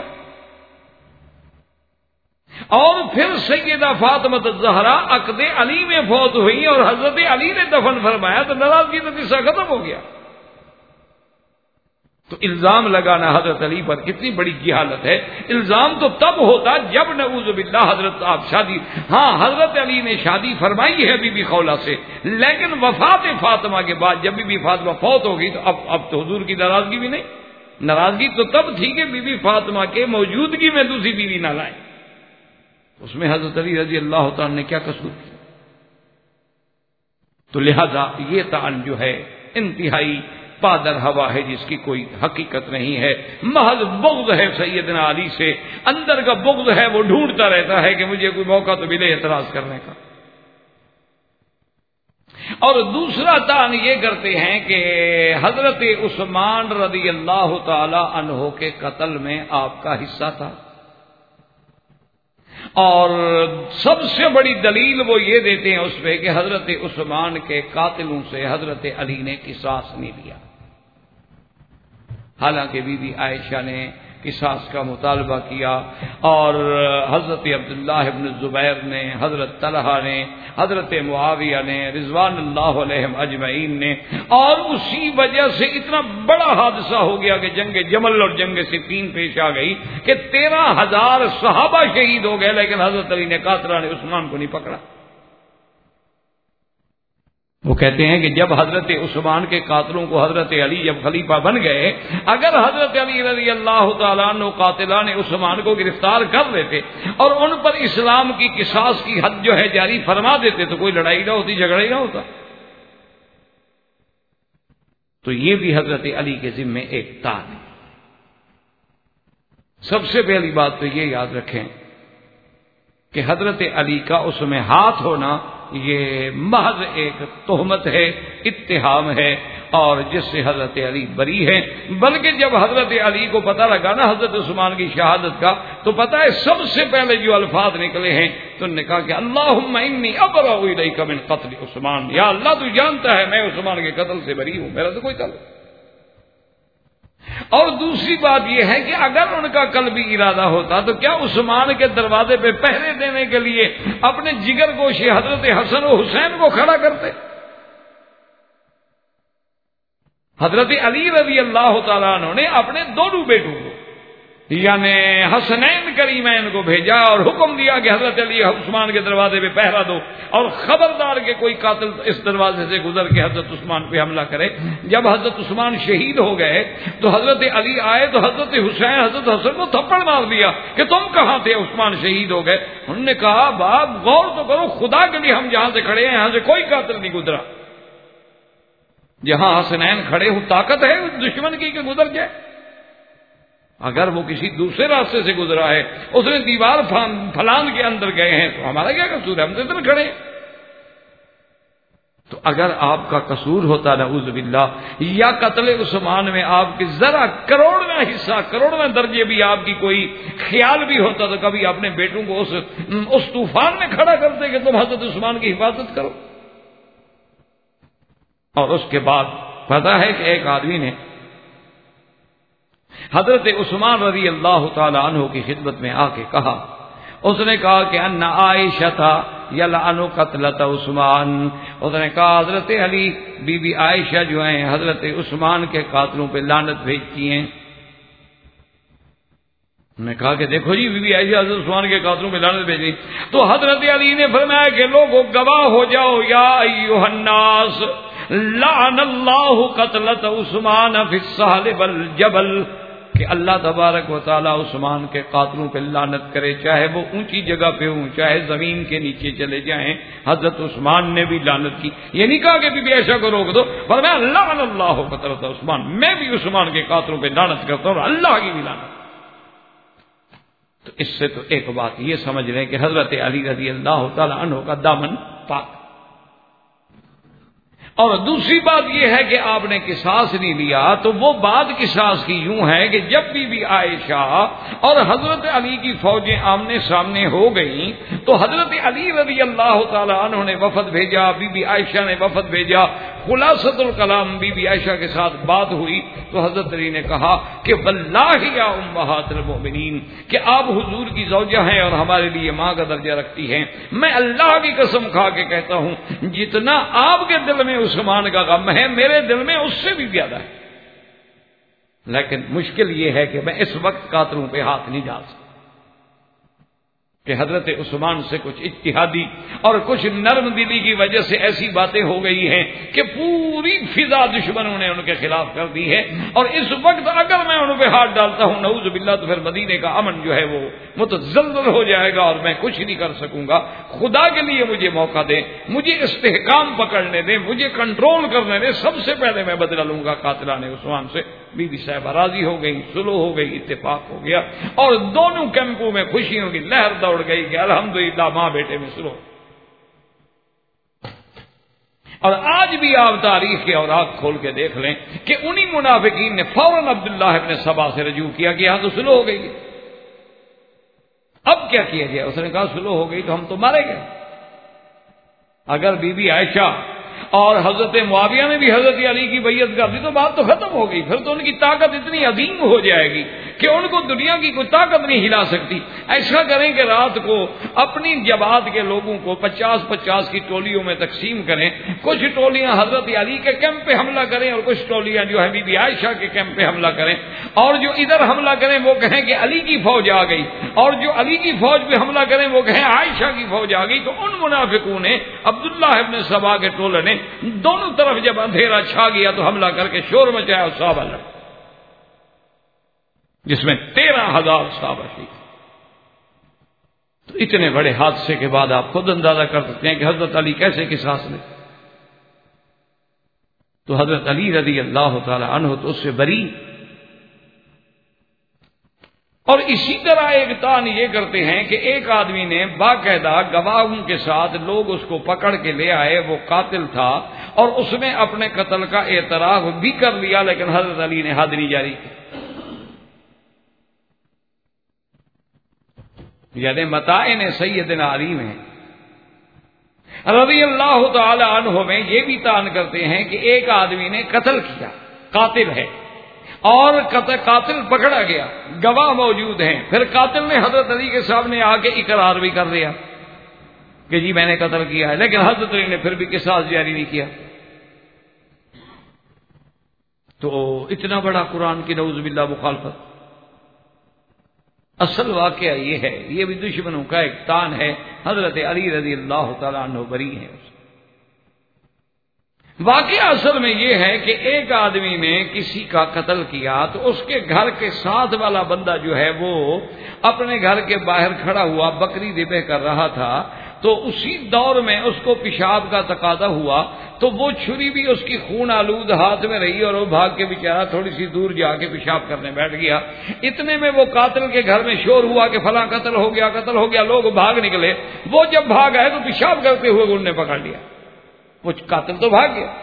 اور پھر سیدہ فاطمہ الزہرا عقد علی میں فوت ہوئی اور حضرت علی نے دفن فرمایا, تو ناراضگی کا قصہ ختم ہو گیا. تو الزام لگانا حضرت علی پر کتنی بڑی جہالت ہے. الزام تو تب ہوتا جب نعوذ باللہ حضرت آپ شادی, ہاں حضرت علی نے شادی فرمائی ہے بی بی خولہ سے, لیکن وفات فاطمہ کے بعد جب بی بی فاطمہ فوت ہو گئی تو اب تو حضور کی ناراضگی بھی نہیں. ناراضگی تو تب تھی کہ بی بی فاطمہ کے موجودگی میں دوسری بیوی نہ لائیں. اس میں حضرت علی رضی اللہ تعالیٰ نے کیا قصور کیا؟ تو لہذا یہ تعن جو ہے انتہائی پادر ہوا ہے, جس کی کوئی حقیقت نہیں ہے, محض بغض ہے سیدنا علی سے. اندر کا بغض ہے, وہ ڈھونڈتا رہتا ہے کہ مجھے کوئی موقع تو ملے اعتراض کرنے کا. اور دوسرا تعن یہ کرتے ہیں کہ حضرت عثمان رضی اللہ تعالی عنہ کے قتل میں آپ کا حصہ تھا, اور سب سے بڑی دلیل وہ یہ دیتے ہیں اس پہ کہ حضرت عثمان کے قاتلوں سے حضرت علی نے قصاص نہیں لیا. حالانکہ بی بی عائشہ نے قصاص کا مطالبہ کیا, اور حضرت عبداللہ ابن زبیر نے, حضرت طلحہ نے, حضرت معاویہ نے, رضوان اللہ علیہم اجمعین نے. اور اسی وجہ سے اتنا بڑا حادثہ ہو گیا کہ جنگ جمل اور جنگ صفین پیش آ گئی کہ 13,000 صحابہ شہید ہو گئے, لیکن حضرت علی نے قاتلان عثمان کو نہیں پکڑا. وہ کہتے ہیں کہ جب حضرت عثمان کے قاتلوں کو حضرت علی جب خلیفہ بن گئے، اگر حضرت علی رضی اللہ تعالیٰ عنہ قاتلان عثمان کو گرفتار کر لیتے اور ان پر اسلام کی قصاص کی حد جو ہے جاری فرما دیتے تو کوئی لڑائی نہ ہوتی، جھگڑا ہی نہ ہوتا۔ تو یہ بھی حضرت علی کے ذمے ایک تاج ہے۔ سب سے پہلی بات تو یہ یاد رکھیں کہ حضرت علی کا اس میں ہاتھ ہونا یہ محض ایک تہمت ہے، اتہام ہے، اور جس سے حضرت علی بری ہے۔ بلکہ جب حضرت علی کو پتہ لگا نا حضرت عثمان کی شہادت کا، تو پتہ ہے سب سے پہلے جو الفاظ نکلے ہیں تو انہوں نے کہا کہ اللہم انی ابرأ الیک من قتل عثمان، یا اللہ تو جانتا ہے میں عثمان کے قتل سے بری ہوں، میرا تو کوئی تعلق۔ اور دوسری بات یہ ہے کہ اگر ان کا قلبی ارادہ ہوتا تو کیا عثمان کے دروازے پہ پہرے دینے کے لیے اپنے جگر گوش حضرت حسن و حسین کو کھڑا کرتے؟ حضرت علی رضی اللہ تعالیٰ عنہ نے اپنے دونوں بیٹوں کو یعنی حسنین کریمین کو بھیجا اور حکم دیا کہ حضرت علی عثمان کے دروازے پہ پہرا دو، اور خبردار کہ کوئی قاتل اس دروازے سے گزر کے حضرت عثمان پہ حملہ کرے۔ جب حضرت عثمان شہید ہو گئے تو حضرت علی آئے تو حضرت حسین حضرت حسن کو تھپڑ مار دیا کہ تم کہاں تھے، عثمان شہید ہو گئے۔ انہوں نے کہا باپ غور تو کرو، خدا کے لیے ہم جہاں سے کھڑے ہیں یہاں سے کوئی قاتل نہیں گزرا، جہاں حسنین کھڑے ہو طاقت ہے دشمن کی کہ گزر جائے؟ اگر وہ کسی دوسرے راستے سے گزرا ہے، اس نے دیوار پھلان کے اندر گئے ہیں تو ہمارا کیا قصور ہے، ہم تو ادھر کھڑے ہیں۔ تو اگر آپ کا قصور ہوتا نعوذ باللہ، یا قتل عثمان میں آپ کی ذرا کروڑواں حصہ، کروڑواں درجے بھی آپ کی کوئی خیال بھی ہوتا تو کبھی اپنے بیٹوں کو اس طوفان میں کھڑا کرتے کہ تم حضرت عثمان کی حفاظت کرو۔ اور اس کے بعد پتا ہے کہ ایک آدمی نے حضرت عثمان رضی اللہ تعالی عنہ کی خدمت میں آ کے کہا، اس نے کہا کہ ان عائشہ یلعن قتلۃ عثمان، اس نے کہا حضرت علی بی بی عائشہ جو ہیں حضرت عثمان کے قاتلوں پہ لعنت بھیجتی ہیں۔ انہوں نے کہا کہ دیکھو جی بی بی عائشہ حضرت عثمان کے قاتلوں پہ لعنت بھیجی، تو حضرت علی نے فرمایا کہ لوگوں گواہ ہو جاؤ، یا ایھا الناس لعن اللہ قتلۃ عثمان فی السہل والجبل، کہ اللہ تبارک و تعالی عثمان کے قاتلوں پہ لعنت کرے، چاہے وہ اونچی جگہ پہ ہوں چاہے زمین کے نیچے چلے جائیں۔ حضرت عثمان نے بھی لعنت کی، یہ نہیں کہا کہ بی بی عائشہ کو روک دو، فرمایا لعن اللہ قتلۃ عثمان، میں بھی عثمان کے قاتلوں پہ لعنت کرتا ہوں، اللہ کی بھی لعنت۔ تو اس سے تو ایک بات یہ سمجھ رہے کہ حضرت علی رضی اللہ تعالی عنہ کا دامن پاک۔ اور دوسری بات یہ ہے کہ آپ نے قصاص نہیں لیا، تو وہ بات قصاص کی یوں ہے کہ جب بی بی عائشہ اور حضرت علی کی فوجیں آمنے سامنے ہو گئیں تو حضرت علی رضی اللہ تعالی عنہ نے وفد بھیجا، بی بی عائشہ نے وفد بھیجا، خلاصۃ الکلام بی بی عائشہ کے ساتھ بات ہوئی تو حضرت علی نے کہا کہ واللہ یا امہات المؤمنین، کہ آپ حضور کی زوجہ ہیں اور ہمارے لیے ماں کا درجہ رکھتی ہیں، میں اللہ کی قسم کھا کے کہتا ہوں جتنا آپ کے دل میں عثمان کا غم ہے میرے دل میں اس سے بھی زیادہ ہے، لیکن مشکل یہ ہے کہ میں اس وقت قاتلوں پہ ہاتھ نہیں ڈال سکتا، کہ حضرت عثمان سے کچھ اجتہادی اور کچھ نرم دلی کی وجہ سے ایسی باتیں ہو گئی ہیں کہ پوری فضا دشمنوں نے ان کے خلاف کر دی ہے، اور اس وقت اگر میں ان پہ ہاتھ ڈالتا ہوں نعوذ باللہ تو پھر مدینے کا امن جو ہے وہ متزلزل ہو جائے گا اور میں کچھ نہیں کر سکوں گا۔ خدا کے لیے مجھے موقع دیں، مجھے استحکام پکڑنے دیں، مجھے کنٹرول کرنے دیں، سب سے پہلے میں بدلہ لوں گا قاتلان عثمان سے۔ بی بی صاحبہ راضی ہو گئی، صلح ہو گئی، اتفاق ہو گیا، اور دونوں کیمپوں میں خوشیوں کی لہر دوڑ گئی کہ الحمدللہ ماں بیٹے میں صلح۔ اور آج بھی آپ تاریخ کے اوراق کھول کے دیکھ لیں کہ انہی منافقین نے فوراً عبداللہ ابن سبا سے رجوع کیا کہ یہاں تو صلح ہو گئی، اب کیا کیا جائے؟ اس نے کہا صلح ہو گئی تو ہم تو مارے گئے۔ اگر بی بی عائشہ اور حضرت معاویہ نے بھی حضرت علی کی بیعت کر دی تو بات تو ختم ہو گئی، پھر تو ان کی طاقت اتنی عظیم ہو جائے گی کہ ان کو دنیا کی کوئی طاقت نہیں ہلا سکتی۔ ایسا کریں کہ رات کو اپنی جماعت کے لوگوں کو 50-50 کی ٹولیوں میں تقسیم کریں، کچھ ٹولیاں حضرت علی کے کیمپ پہ حملہ کریں اور کچھ ٹولیاں جو ہے بی بی عائشہ کے کیمپ پہ حملہ کریں، اور جو ادھر حملہ کریں وہ کہیں کہ علی کی فوج آ گئی، اور جو علی کی فوج پہ حملہ کریں وہ کہیں عائشہ کی فوج آ گئی۔ تو ان منافقوں نے، عبداللہ ابن سبا کے ٹولے نے دونوں طرف جب اندھیرا چھا گیا تو حملہ کر کے شور مچایا اور صحابہ لڑ، جس میں 13,000 صحابہ شہید۔ تو اتنے بڑے حادثے کے بعد آپ خود اندازہ کر سکتے ہیں کہ حضرت علی کیسے قصاص لے۔ تو حضرت علی رضی اللہ تعالی عنہ تو اس سے بری۔ اور اسی طرح ایک تان یہ کرتے ہیں کہ ایک آدمی نے باقاعدہ گواہوں کے ساتھ لوگ اس کو پکڑ کے لے آئے، وہ قاتل تھا اور اس نے اپنے قتل کا اعتراف بھی کر لیا، لیکن حضرت علی نے حد نہیں جاری کی۔ یعنی متائن سیدنا علی میں رضی اللہ تعالی عنہ میں یہ بھی تان کرتے ہیں کہ ایک آدمی نے قتل کیا، قاتل ہے، اور قاتل پکڑا گیا، گواہ موجود ہیں، پھر قاتل نے حضرت علی کے سامنے آ کے اقرار بھی کر دیا کہ جی میں نے قتل کیا ہے، لیکن حضرت علی نے پھر بھی قصاص جاری نہیں کیا۔ تو اتنا بڑا قرآن کی نعوذ باللہ مخالفت۔ اصل واقعہ یہ ہے، یہ بھی دشمنوں کا ایک تان ہے، حضرت علی رضی اللہ تعالیٰ عنہ بری ہیں۔ واقعہ اصل میں یہ ہے کہ ایک آدمی نے کسی کا قتل کیا تو اس کے گھر کے ساتھ والا بندہ جو ہے وہ اپنے گھر کے باہر کھڑا ہوا بکری ذبح کر رہا تھا، تو اسی دور میں اس کو پیشاب کا تقاضا ہوا تو وہ چھری بھی اس کی خون آلود ہاتھ میں رہی اور وہ بھاگ کے بیچارہ تھوڑی سی دور جا کے پیشاب کرنے بیٹھ گیا۔ اتنے میں وہ قاتل کے گھر میں شور ہوا کہ فلاں قتل ہو گیا، قتل ہو گیا، لوگ بھاگ نکلے۔ وہ جب بھاگ آئے تو پیشاب کرتے ہوئے انہوں نے پکڑ لیا، وہ قاتل تو بھاگ گیا،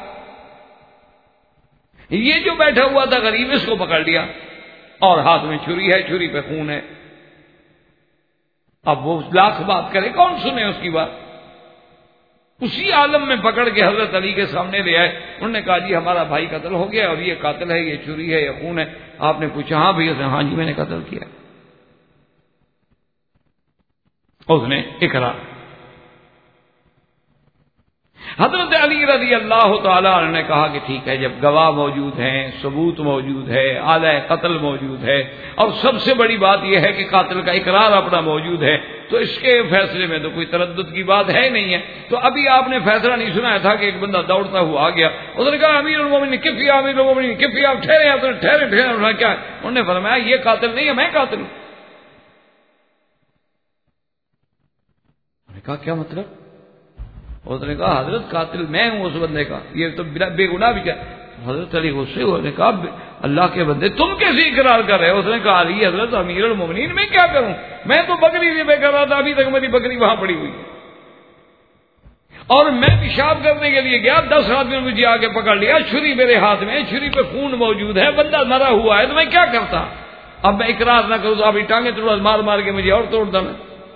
یہ جو بیٹھا ہوا تھا غریب اس کو پکڑ لیا اور ہاتھ میں چھری ہے، چھری پہ خون ہے۔ اب وہ لاکھ بات کرے، کون سنے اس کی بات؟ اسی عالم میں پکڑ کے حضرت علی کے سامنے لے آئے، انہوں نے کہا جی ہمارا بھائی قتل ہو گیا اور یہ قاتل ہے، یہ چھری ہے، یہ خون ہے۔ آپ نے پوچھا ہاں بھائی؟ ہاں جی میں نے قتل کیا۔ اس نے اقرار۔ حضرت علی رضی اللہ تعالیٰ عنہ نے کہا کہ ٹھیک ہے، جب گواہ موجود ہیں، ثبوت موجود ہے، آلہ قتل موجود ہے، اور سب سے بڑی بات یہ ہے کہ قاتل کا اقرار اپنا موجود ہے، تو اس کے فیصلے میں تو کوئی تردد کی بات ہے نہیں ہے۔ تو ابھی آپ نے فیصلہ نہیں سنا تھا کہ ایک بندہ دوڑتا ہوا آ گیا، اس نے کہا امیر المومنین کفیہ، امیر المومنین کفیہ، آپ ٹھہرے، آپ ٹھہرے ٹھہرے، کیا؟ انہوں نے فرمایا یہ قاتل نہیں ہے، میں قاتل ہوں۔ انہوں نے کہا کیا مطلب؟ اس نے کہا حضرت قاتل میں ہوں اس بندے کا، یہ تو بے گناہ بھی کیا؟ حضرت علی غصے ہوئے، نے کہا اللہ کے بندے تم کیسے اقرار کر رہے ہو؟ اس نے کہا علی حضرت امیر المومنین میں کیا کروں، میں تو بکری ذبح کر رہا تھا، ابھی تک میری بکری وہاں پڑی ہوئی ہے، اور میں پیشاب کرنے کے لیے گیا، 10 آدمی نے مجھے آ کے پکڑ لیا، چھری میرے ہاتھ میں، چھری پہ خون موجود ہے، بندہ مرا ہوا ہے، تو میں کیا کرتا؟ اب میں اقرار نہ کروں تو ابھی ٹانگیں توڑ مار مار کے مجھے اور توڑ دینا۔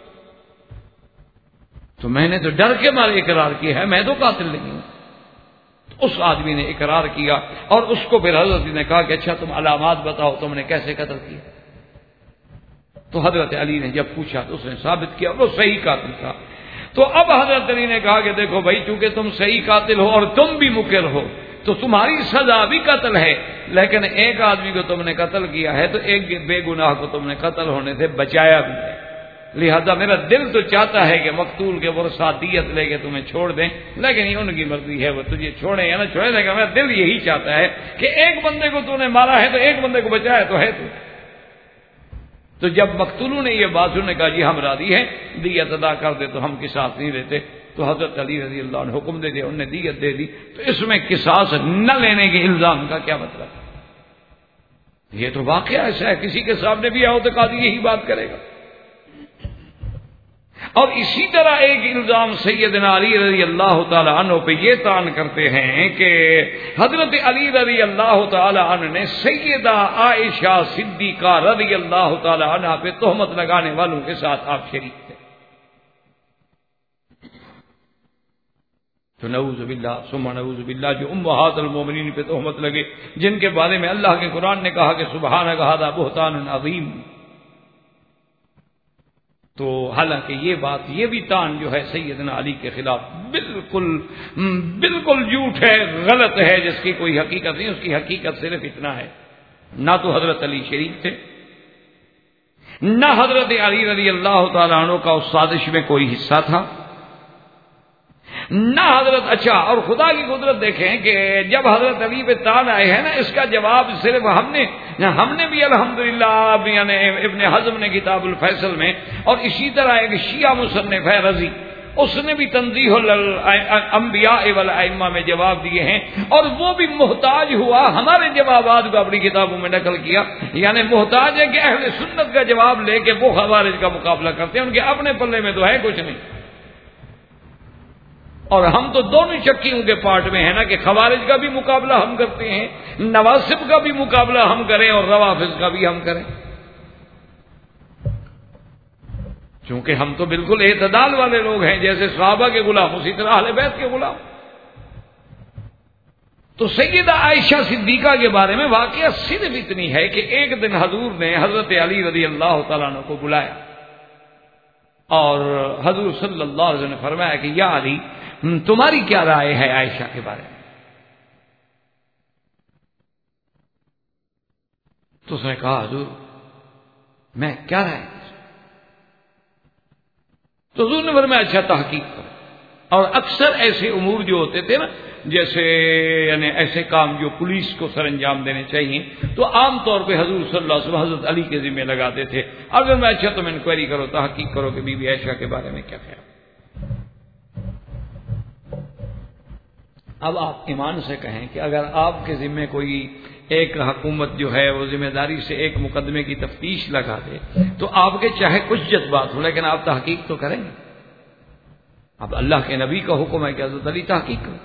تو میں نے تو ڈر کے مارے اقرار کیا ہے، میں تو قاتل نہیں ہوں۔ تو اس آدمی نے اقرار کیا اور اس کو پھر حضرت نے کہا کہ اچھا تم علامات بتاؤ، تم نے کیسے قتل کیا؟ تو حضرت علی نے جب پوچھا تو اس نے ثابت کیا وہ صحیح قاتل تھا۔ تو اب حضرت علی نے کہا کہ دیکھو بھائی، چونکہ تم صحیح قاتل ہو اور تم بھی مقر ہو تو تمہاری سزا بھی قتل ہے، لیکن ایک آدمی کو تم نے قتل کیا ہے تو ایک بے گناہ کو تم نے قتل ہونے سے بچایا بھی ہے، لہذا میرا دل تو چاہتا ہے کہ مقتول کے ورثہ دیت لے کے تمہیں چھوڑ دیں، لیکن یہ ان کی مرضی ہے، وہ تجھے چھوڑیں یا نہ چھوڑیں، لیکن میرا دل یہی چاہتا ہے کہ ایک بندے کو تو نے مارا ہے تو ایک بندے کو بچایا تو ہے تو جب مقتولوں نے یہ بات سننے کہا جی ہم راضی ہیں، دیت ادا کر دے تو ہم قصاص نہیں لیتے، تو حضرت علی رضی اللہ عنہ حکم دے دیا، انہوں نے دیت دے دی۔ تو اس میں قصاص نہ لینے کے الزام کا کیا مطلب؟ یہ تو واقعہ ایسا ہے، کسی کے سامنے بھی آؤ تو قاضی یہی بات کرے گا۔ اور اسی طرح ایک الزام سیدنا علی رضی اللہ تعالی عنہ پہ یہ طعن کرتے ہیں کہ حضرت علی رضی اللہ تعالی عنہ نے سیدہ عائشہ صدیقہ رضی اللہ تعالی عنہ پہ تہمت لگانے والوں کے ساتھ آپ شریک تھے۔ تو نعوذ باللہ ثم نعوذ باللہ جو امہات المومنین پہ تہمت لگے، جن کے بارے میں اللہ کے قرآن نے کہا کہ سبحانک ھذا بہتان عظیم۔ تو حالانکہ یہ بات، یہ بھی تان جو ہے سیدنا علی کے خلاف بالکل جھوٹ ہے، غلط ہے، جس کی کوئی حقیقت نہیں. اس کی حقیقت صرف اتنا ہے، نہ تو حضرت علی شریف تھے، نہ حضرت علی رضی اللہ تعالیٰ عنہ کا اس سازش میں کوئی حصہ تھا، نہ حضرت. اچھا، اور خدا کی قدرت دیکھیں کہ جب حضرت علی پہ تان آئے ہیں نا، اس کا جواب صرف ہم نے بھی الحمدللہ ابن حزم نے کتاب الفیصل میں، اور اسی طرح ایک شیعہ مصنف ہے رضی، اس نے بھی تنزیہ الانبیاء والائمہ میں جواب دیے ہیں، اور وہ بھی محتاج ہوا ہمارے جوابات کو اپنی کتابوں میں نقل کیا. یعنی محتاج ہے کہ اہل سنت کا جواب لے کے وہ خوارج کا مقابلہ کرتے ہیں، ان کے اپنے پلے میں تو ہے کچھ نہیں. اور ہم تو دونوں چکیوں کے پارٹ میں ہیں نا، کہ خوارج کا بھی مقابلہ ہم کرتے ہیں، نواسب کا بھی مقابلہ ہم کریں، اور روافض کا بھی ہم کریں. چونکہ ہم تو بالکل اعتدال والے لوگ ہیں، جیسے صحابہ کے غلام اسی طرح اہل بیت کے غلام. تو سیدہ عائشہ صدیقہ کے بارے میں واقعہ صرف اتنی ہے کہ ایک دن حضور نے حضرت علی رضی اللہ تعالیٰ عنہ کو بلایا، اور حضور صلی اللہ علیہ وسلم نے فرمایا کہ یا علی، تمہاری کیا رائے ہے عائشہ کے بارے میں؟ تو اس نے کہا حضور میں کیا رائے؟ تو حضور نے فرمایا اچھا تحقیق کرو. اور اکثر ایسے امور جو ہوتے تھے نا، جیسے یعنی ایسے کام جو پولیس کو سر انجام دینے چاہیے، تو عام طور پہ حضور صلی اللہ علیہ وسلم حضرت علی کے ذمہ لگاتے تھے. اگر میں اچھا تم انکوائری کرو، تحقیق کرو کہ بی بی عائشہ کے بارے میں کیا خیال. اب آپ ایمان سے کہیں کہ اگر آپ کے ذمہ کوئی ایک حکومت جو ہے وہ ذمہ داری سے ایک مقدمے کی تفتیش لگا دے، تو آپ کے چاہے کچھ جذبات ہوں لیکن آپ تحقیق تو کریں گے. اب اللہ کے نبی کا حکم ہے کہ حضرت علی تحقیق کریں.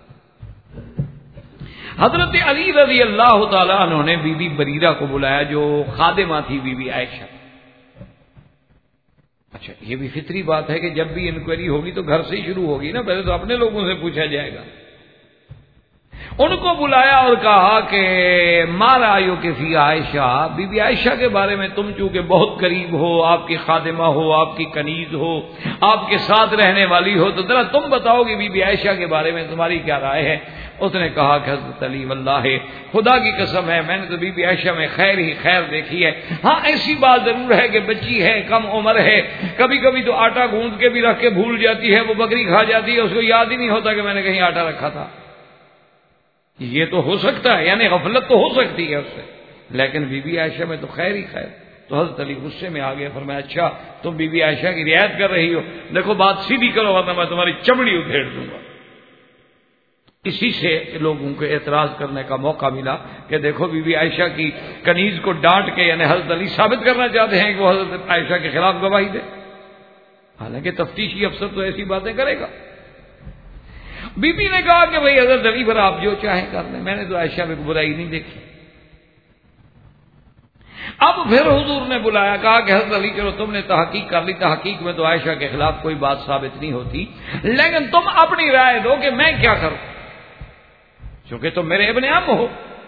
حضرت علی رضی اللہ تعالیٰ عنہ نے بی بی بریرہ کو بلایا، جو خادمہ تھی بی بی عائشہ. اچھا، یہ بھی فطری بات ہے کہ جب بھی انکوائری ہوگی تو گھر سے ہی شروع ہوگی نا، پہلے تو اپنے لوگوں سے پوچھا جائے گا. ان کو بلایا اور کہا کہ ما رأیو کہ فی عائشہ، بی بی عائشہ کے بارے میں تم چونکہ بہت قریب ہو، آپ کی خادمہ ہو، آپ کی کنیز ہو، آپ کے ساتھ رہنے والی ہو، تو ذرا تم بتاؤ کہ بی بی عائشہ کے بارے میں تمہاری کیا رائے ہے. اس نے کہا کہ حضرت علی واللہ خدا کی قسم ہے، میں نے تو بی بی عائشہ میں خیر ہی خیر دیکھی ہے. ہاں ایسی بات ضرور ہے کہ بچی ہے، کم عمر ہے، کبھی کبھی تو آٹا گوندھ کے بھی رکھ کے بھول جاتی ہے، وہ بکری کھا جاتی ہے، اس کو یاد ہی نہیں ہوتا کہ میں نے کہیں آٹا رکھا تھا. یہ تو ہو سکتا ہے، یعنی غفلت تو ہو سکتی ہے اس سے، لیکن بی بی عائشہ میں تو خیر ہی خیر. تو حضرت علی غصے میں آ گئے، فرمایا اچھا تم بی بی عائشہ کی رعایت کر رہی ہو، دیکھو بات سیدھی کرو ورنہ میں تمہاری چمڑی ادھیڑ دوں گا. اسی سے لوگوں کو اعتراض کرنے کا موقع ملا کہ دیکھو بی بی عائشہ کی کنیز کو ڈانٹ کے، یعنی حضرت علی ثابت کرنا چاہتے ہیں کہ وہ حضرت عائشہ کے خلاف گواہی دے، حالانکہ تفتیشی افسر تو ایسی باتیں کرے گا. بی بی نے کہا کہ بھئی حضرت علی پر آپ جو چاہیں کر لیں، میں نے تو عائشہ میں برائی نہیں دیکھی. اب پھر حضور نے بلایا، کہا کہ حضرت علی چلو تم نے تحقیق کر لی، تحقیق میں تو عائشہ کے خلاف کوئی بات ثابت نہیں ہوتی، لیکن تم اپنی رائے دو کہ میں کیا کروں، چونکہ تم میرے ابن عم ہو.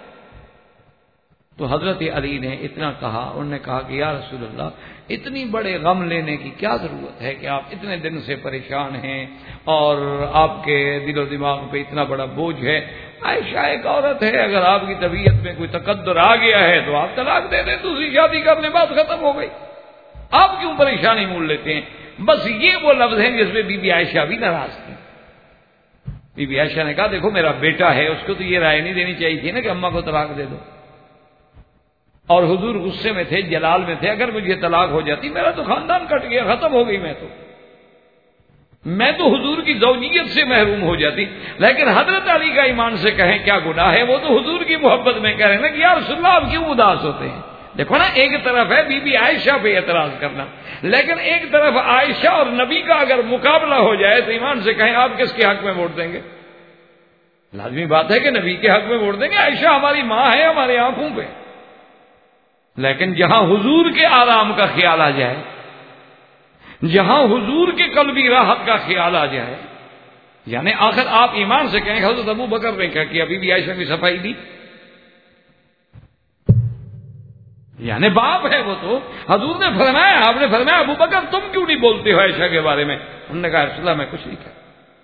تو حضرت علی نے اتنا کہا، انہوں نے کہا کہ یا رسول اللہ اتنی بڑے غم لینے کی کیا ضرورت ہے کہ آپ اتنے دن سے پریشان ہیں اور آپ کے دل و دماغ پہ اتنا بڑا بوجھ ہے. عائشہ ایک عورت ہے، اگر آپ کی طبیعت میں کوئی تقدر آ گیا ہے تو آپ طلاق دے دیں، دوسری شادی کرنے بات ختم ہو گئی. آپ کیوں پریشانی مول لیتے ہیں؟ بس یہ وہ لفظ ہیں جس میں بی بی عائشہ بھی ناراض تھی. بی بی عائشہ نے کہا دیکھو میرا بیٹا ہے، اس کو تو یہ رائے نہیں دینی چاہیے تھی نا کہ اماں کو طلاق دے دو. اور حضور غصے میں تھے، جلال میں تھے، اگر مجھے طلاق ہو جاتی میرا تو خاندان کٹ گیا، ختم ہو گئی، میں تو حضور کی زوجیت سے محروم ہو جاتی. لیکن حضرت علی کا ایمان سے کہیں کیا گناہ ہے، وہ تو حضور کی محبت میں کہہ رہے ہیں نا کہ یا رسول اللہ آپ کیوں اداس ہوتے ہیں. دیکھو نا، ایک طرف ہے بی بی عائشہ پہ اعتراض کرنا، لیکن ایک طرف عائشہ اور نبی کا اگر مقابلہ ہو جائے تو ایمان سے کہیں آپ کس کے حق میں ووٹ دیں گے؟ لازمی بات ہے کہ نبی کے حق میں ووٹ دیں گے. عائشہ ہماری ماں ہے، ہمارے آنکھوں پہ. لیکن جہاں حضور کے آرام کا خیال آ جائے، جہاں حضور کے قلبی راحت کا خیال آ جائے، یعنی آخر آپ ایمان سے کہیں حضرت ابو بکر نے کیا کیا، بی بی عائشہ کی صفائی دی، یعنی باپ ہے وہ تو. حضور نے فرمایا، آپ نے فرمایا ابو بکر تم کیوں نہیں بولتے ہو عائشہ کے بارے میں؟ انہوں نے کہا رسول اللہ میں کچھ نہیں کہا،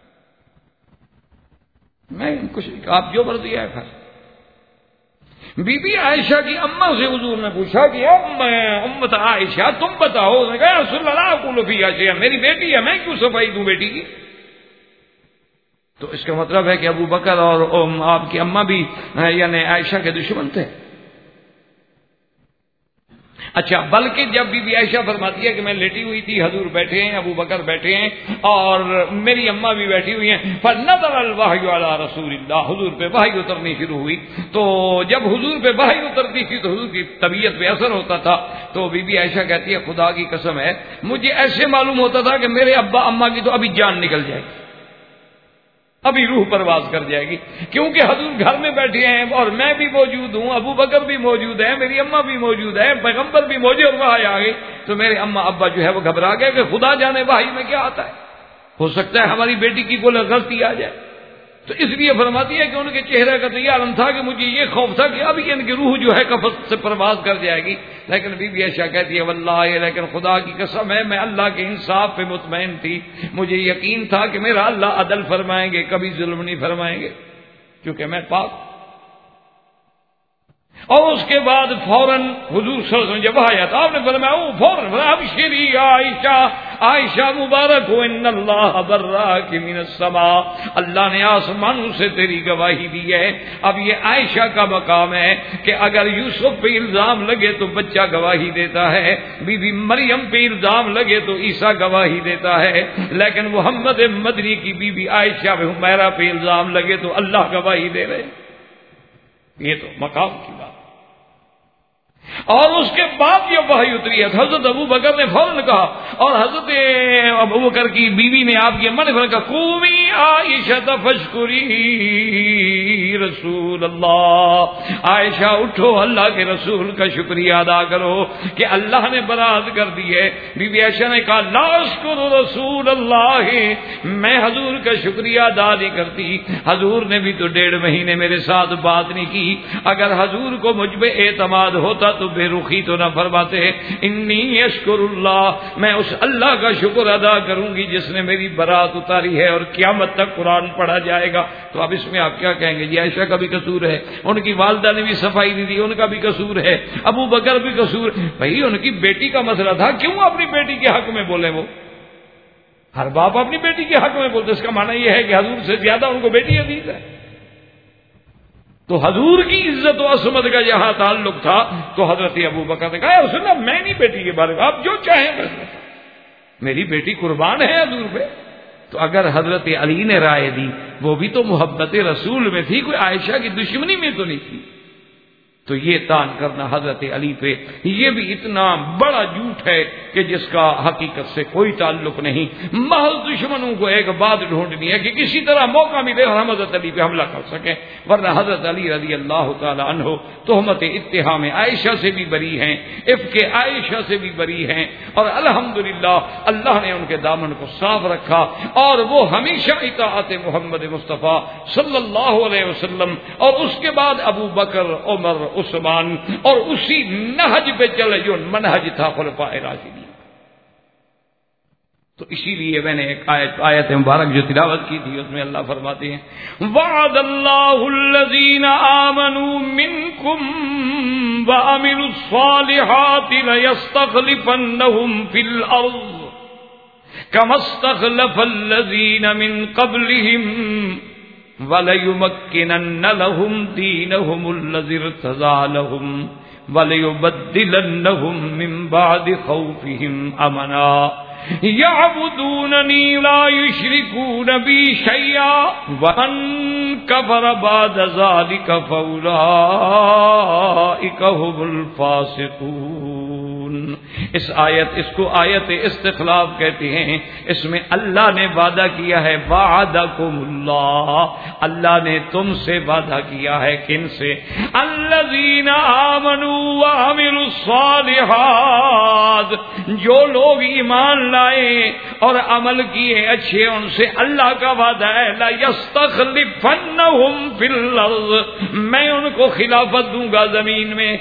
میں کچھ نہیں کہا، آپ جو مرضی ہے پھر. بی بی عائشہ کی اماں سے حضور نے پوچھا کہ امت عائشہ تم بتاؤ. اس نے کہا رسول اللہ اقول فی عائشہ، میری بیٹی ہے، میں کیوں صفائی دوں بیٹی کی؟ تو اس کا مطلب ہے کہ ابو بکر اور آپ کی اماں بھی یعنی عائشہ کے دشمن تھے. اچھا، بلکہ جب بی بی عائشہ فرماتی ہے کہ میں لیٹی ہوئی تھی، حضور بیٹھے ہیں، ابو بکر بیٹھے ہیں اور میری اماں بھی بیٹھی ہوئی ہیں، فنزل الوحی علی رسول اللہ، حضور پہ وحی اترنی شروع ہوئی. تو جب حضور پہ وحی اترتی تھی تو حضور کی طبیعت پہ اثر ہوتا تھا. تو بی بی عائشہ کہتی ہے خدا کی قسم ہے مجھے ایسے معلوم ہوتا تھا کہ میرے ابا اماں کی تو ابھی جان نکل جائے گی، ابھی روح پرواز کر جائے گی، کیونکہ حضور گھر میں بیٹھے ہیں اور میں بھی موجود ہوں، ابو بکر بھی موجود ہے، میری اماں بھی موجود ہے، پیغمبر بھی موجود، اور وحی آ گئی تو میرے اماں ابا جو ہے وہ گھبرا گئے کہ خدا جانے وحی میں کیا آتا ہے، ہو سکتا ہے ہماری بیٹی کی کوئی غلطی آ جائے. تو اس لیے فرماتی ہے کہ ان کے چہرے کا تو یہ عالم تھا کہ مجھے یہ خوف تھا کہ ابھی ان کی روح جو ہے کفن سے پرواز کر جائے گی. لیکن بی بی عائشہ کہتی ہے واللہ، لیکن خدا کی قسم ہے میں اللہ کے انصاف پہ مطمئن تھی، مجھے یقین تھا کہ میرا اللہ عدل فرمائیں گے، کبھی ظلم نہیں فرمائیں گے، کیونکہ میں پاک. اور اس کے بعد فوراً حضور صلی اللہ علیہ وسلم جب آیا تھا آپ نے فرمایا فوراً ابشری عائشہ، عائشہ مبارک ہو ان اللہ براک من السماء، اللہ نے آسمانوں سے تیری گواہی دی ہے. اب یہ عائشہ کا مقام ہے کہ اگر یوسف پہ الزام لگے تو بچہ گواہی دیتا ہے، بی بی مریم پہ الزام لگے تو عیسیٰ گواہی دیتا ہے، لیکن محمد مدنی کی بی بی عائشہ پہ حمیرہ پہ الزام لگے تو اللہ گواہی دے رہے. یہ تو مقام کی بات. اور اس کے بعد یہ وحی اتری ہے. حضرت ابو بکر نے فوراً کہا، اور حضرت ابو بکر کی بیوی نے آپ کے من میں کہا قومی عائشہ فشکری رسول اللہ، عائشہ اٹھو اللہ کے رسول کا شکریہ ادا کرو کہ اللہ نے برات کر دی ہے. بی بی عائشہ نے کہا لا اشکر رسول اللہ، میں حضور کا شکریہ ادا نہیں کرتی، حضور نے بھی تو 1.5 مہینے میرے ساتھ بات نہیں کی، اگر حضور کو مجھ پہ اعتماد ہوتا تو بے رخی تو نہ فرماتے. انی اشکر اللہ، میں اس اللہ کا شکر ادا کروں گی جس نے میری برات اتاری ہے اور قیامت تک قرآن پڑھا جائے گا. تو اب اس میں آپ کیا کہیں گے؟ جی عائشہ کا بھی قصور ہے، ان کی والدہ نے بھی صفائی نہیں دی، ان کا بھی قصور ہے، ابو بکر بھی قصور. بھائی ان کی بیٹی کا مسئلہ تھا، کیوں اپنی بیٹی کے حق میں بولے؟ وہ ہر باپ اپنی بیٹی کے حق میں بولتے، اس کا معنی یہ ہے کہ حضور سے زیادہ ان کو بیٹی عزیز ہے. تو حضور کی عزت و عصمت کا جہاں تعلق تھا تو حضرت ابو بکر نے کہا رسول اللہ میں نہیں بیٹی کے بارے میں، آپ جو چاہیں بس، میری بیٹی قربان ہے حضور پہ. تو اگر حضرت علی نے رائے دی وہ بھی تو محبت رسول میں تھی، کوئی عائشہ کی دشمنی میں تو نہیں تھی. تو یہ تان کرنا حضرت علی پہ یہ بھی اتنا بڑا جھوٹ ہے کہ جس کا حقیقت سے کوئی تعلق نہیں. محض دشمنوں کو ایک بات ڈھونڈنی ہے کہ کسی طرح موقع ملے اور ہم حضرت علی پہ حملہ کر سکیں، ورنہ حضرت علی رضی اللہ تعالی عنہ تہمت اتہام عائشہ سے بھی بری ہیں، افک عائشہ سے بھی بری ہیں، اور الحمدللہ اللہ نے ان کے دامن کو صاف رکھا اور وہ ہمیشہ اطاعت محمد مصطفیٰ صلی اللہ علیہ وسلم اور اس کے بعد ابو بکر، عمر، عثمان اور اسی نہج پہ چلے جو منہج تھا خلفائے راشدین. تو اسی لیے میں نے ایک آیت مبارک جو تلاوت کی تھی اس میں اللہ فرماتے ہیں وعد اللہ الذین آمنوا منکم وعملوا الصالحات لیستخلفنہم فی الارض کما استخلف الذین من قبلہم وَلَيُمَكِّنَنَّ لَهُمْ دِينَهُمُ الَّذِي ارْتَضَىٰ لَهُمْ وَلَيُبَدِّلَنَّهُم مِّن بَعْدِ خَوْفِهِمْ أَمْنًا يَعْبُدُونَنِي لَا يُشْرِكُونَ بِي شَيْئًا وَمَن كَفَرَ بَعْدَ ذَٰلِكَ فَأُولَٰئِكَ هُمُ الْفَاسِقُونَ. اس کو آیت استخلاف کہتے ہیں. اس میں اللہ نے وعدہ کیا ہے وعدکم اللہ، اللہ نے تم سے وعدہ کیا ہے. کن سے؟ الذین آمنوا وعملوا الصالحات، جو لوگ ایمان لائے اور عمل کیے اچھے ان سے اللہ کا وعدہ ہے لا یستخلفنہم فی الارض، میں ان کو خلافت دوں گا زمین میں.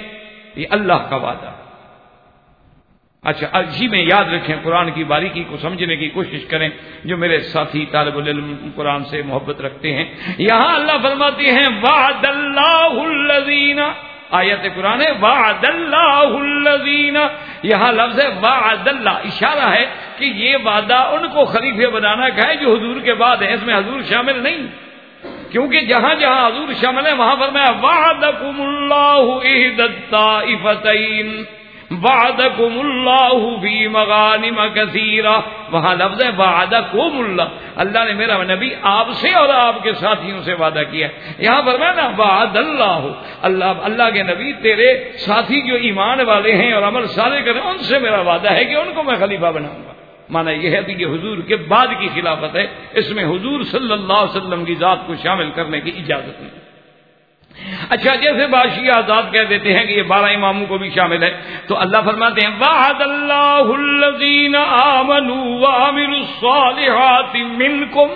یہ اللہ کا وعدہ. اچھا اسی میں یاد رکھیں، قرآن کی باریکی کو سمجھنے کی کوشش کریں جو میرے ساتھی طالب العلم قرآن سے محبت رکھتے ہیں. یہاں اللہ فرماتے ہیں وعد اللہ الذین، آیت قرآن ہے وعد اللہ الذین، یہاں لفظ ہے وعد اللہ، اشارہ ہے کہ یہ وعدہ ان کو خلیفہ بنانا کا ہے جو حضور کے بعد ہے، اس میں حضور شامل نہیں، کیونکہ جہاں جہاں حضور شامل ہے وہاں فرمایا وعدکم اللہ احدی الطائفتین وعدکم اللہ فی مغانم کثیرہ، وہاں لفظ ہے وعدکم اللہ، اللہ نے میرا نبی آپ سے اور آپ کے ساتھیوں سے وعدہ کیا. یہاں فرمایا نا وعد اللہ، اللہ کے نبی تیرے ساتھی جو ایمان والے ہیں اور عمل صالح کریں ان سے میرا وعدہ ہے کہ ان کو میں خلیفہ بناؤں گا. مانا یہ ہے کہ یہ حضور کے بعد کی خلافت ہے، اس میں حضور صلی اللہ علیہ وسلم کی ذات کو شامل کرنے کی اجازت نہیں. اچھا جیسے بادشاہ آزاد کہہ دیتے ہیں کہ یہ 12 اماموں کو بھی شامل ہے، تو اللہ فرماتے ہیں وعد اللہ الذین آمنوا وعملوا الصالحات منکم.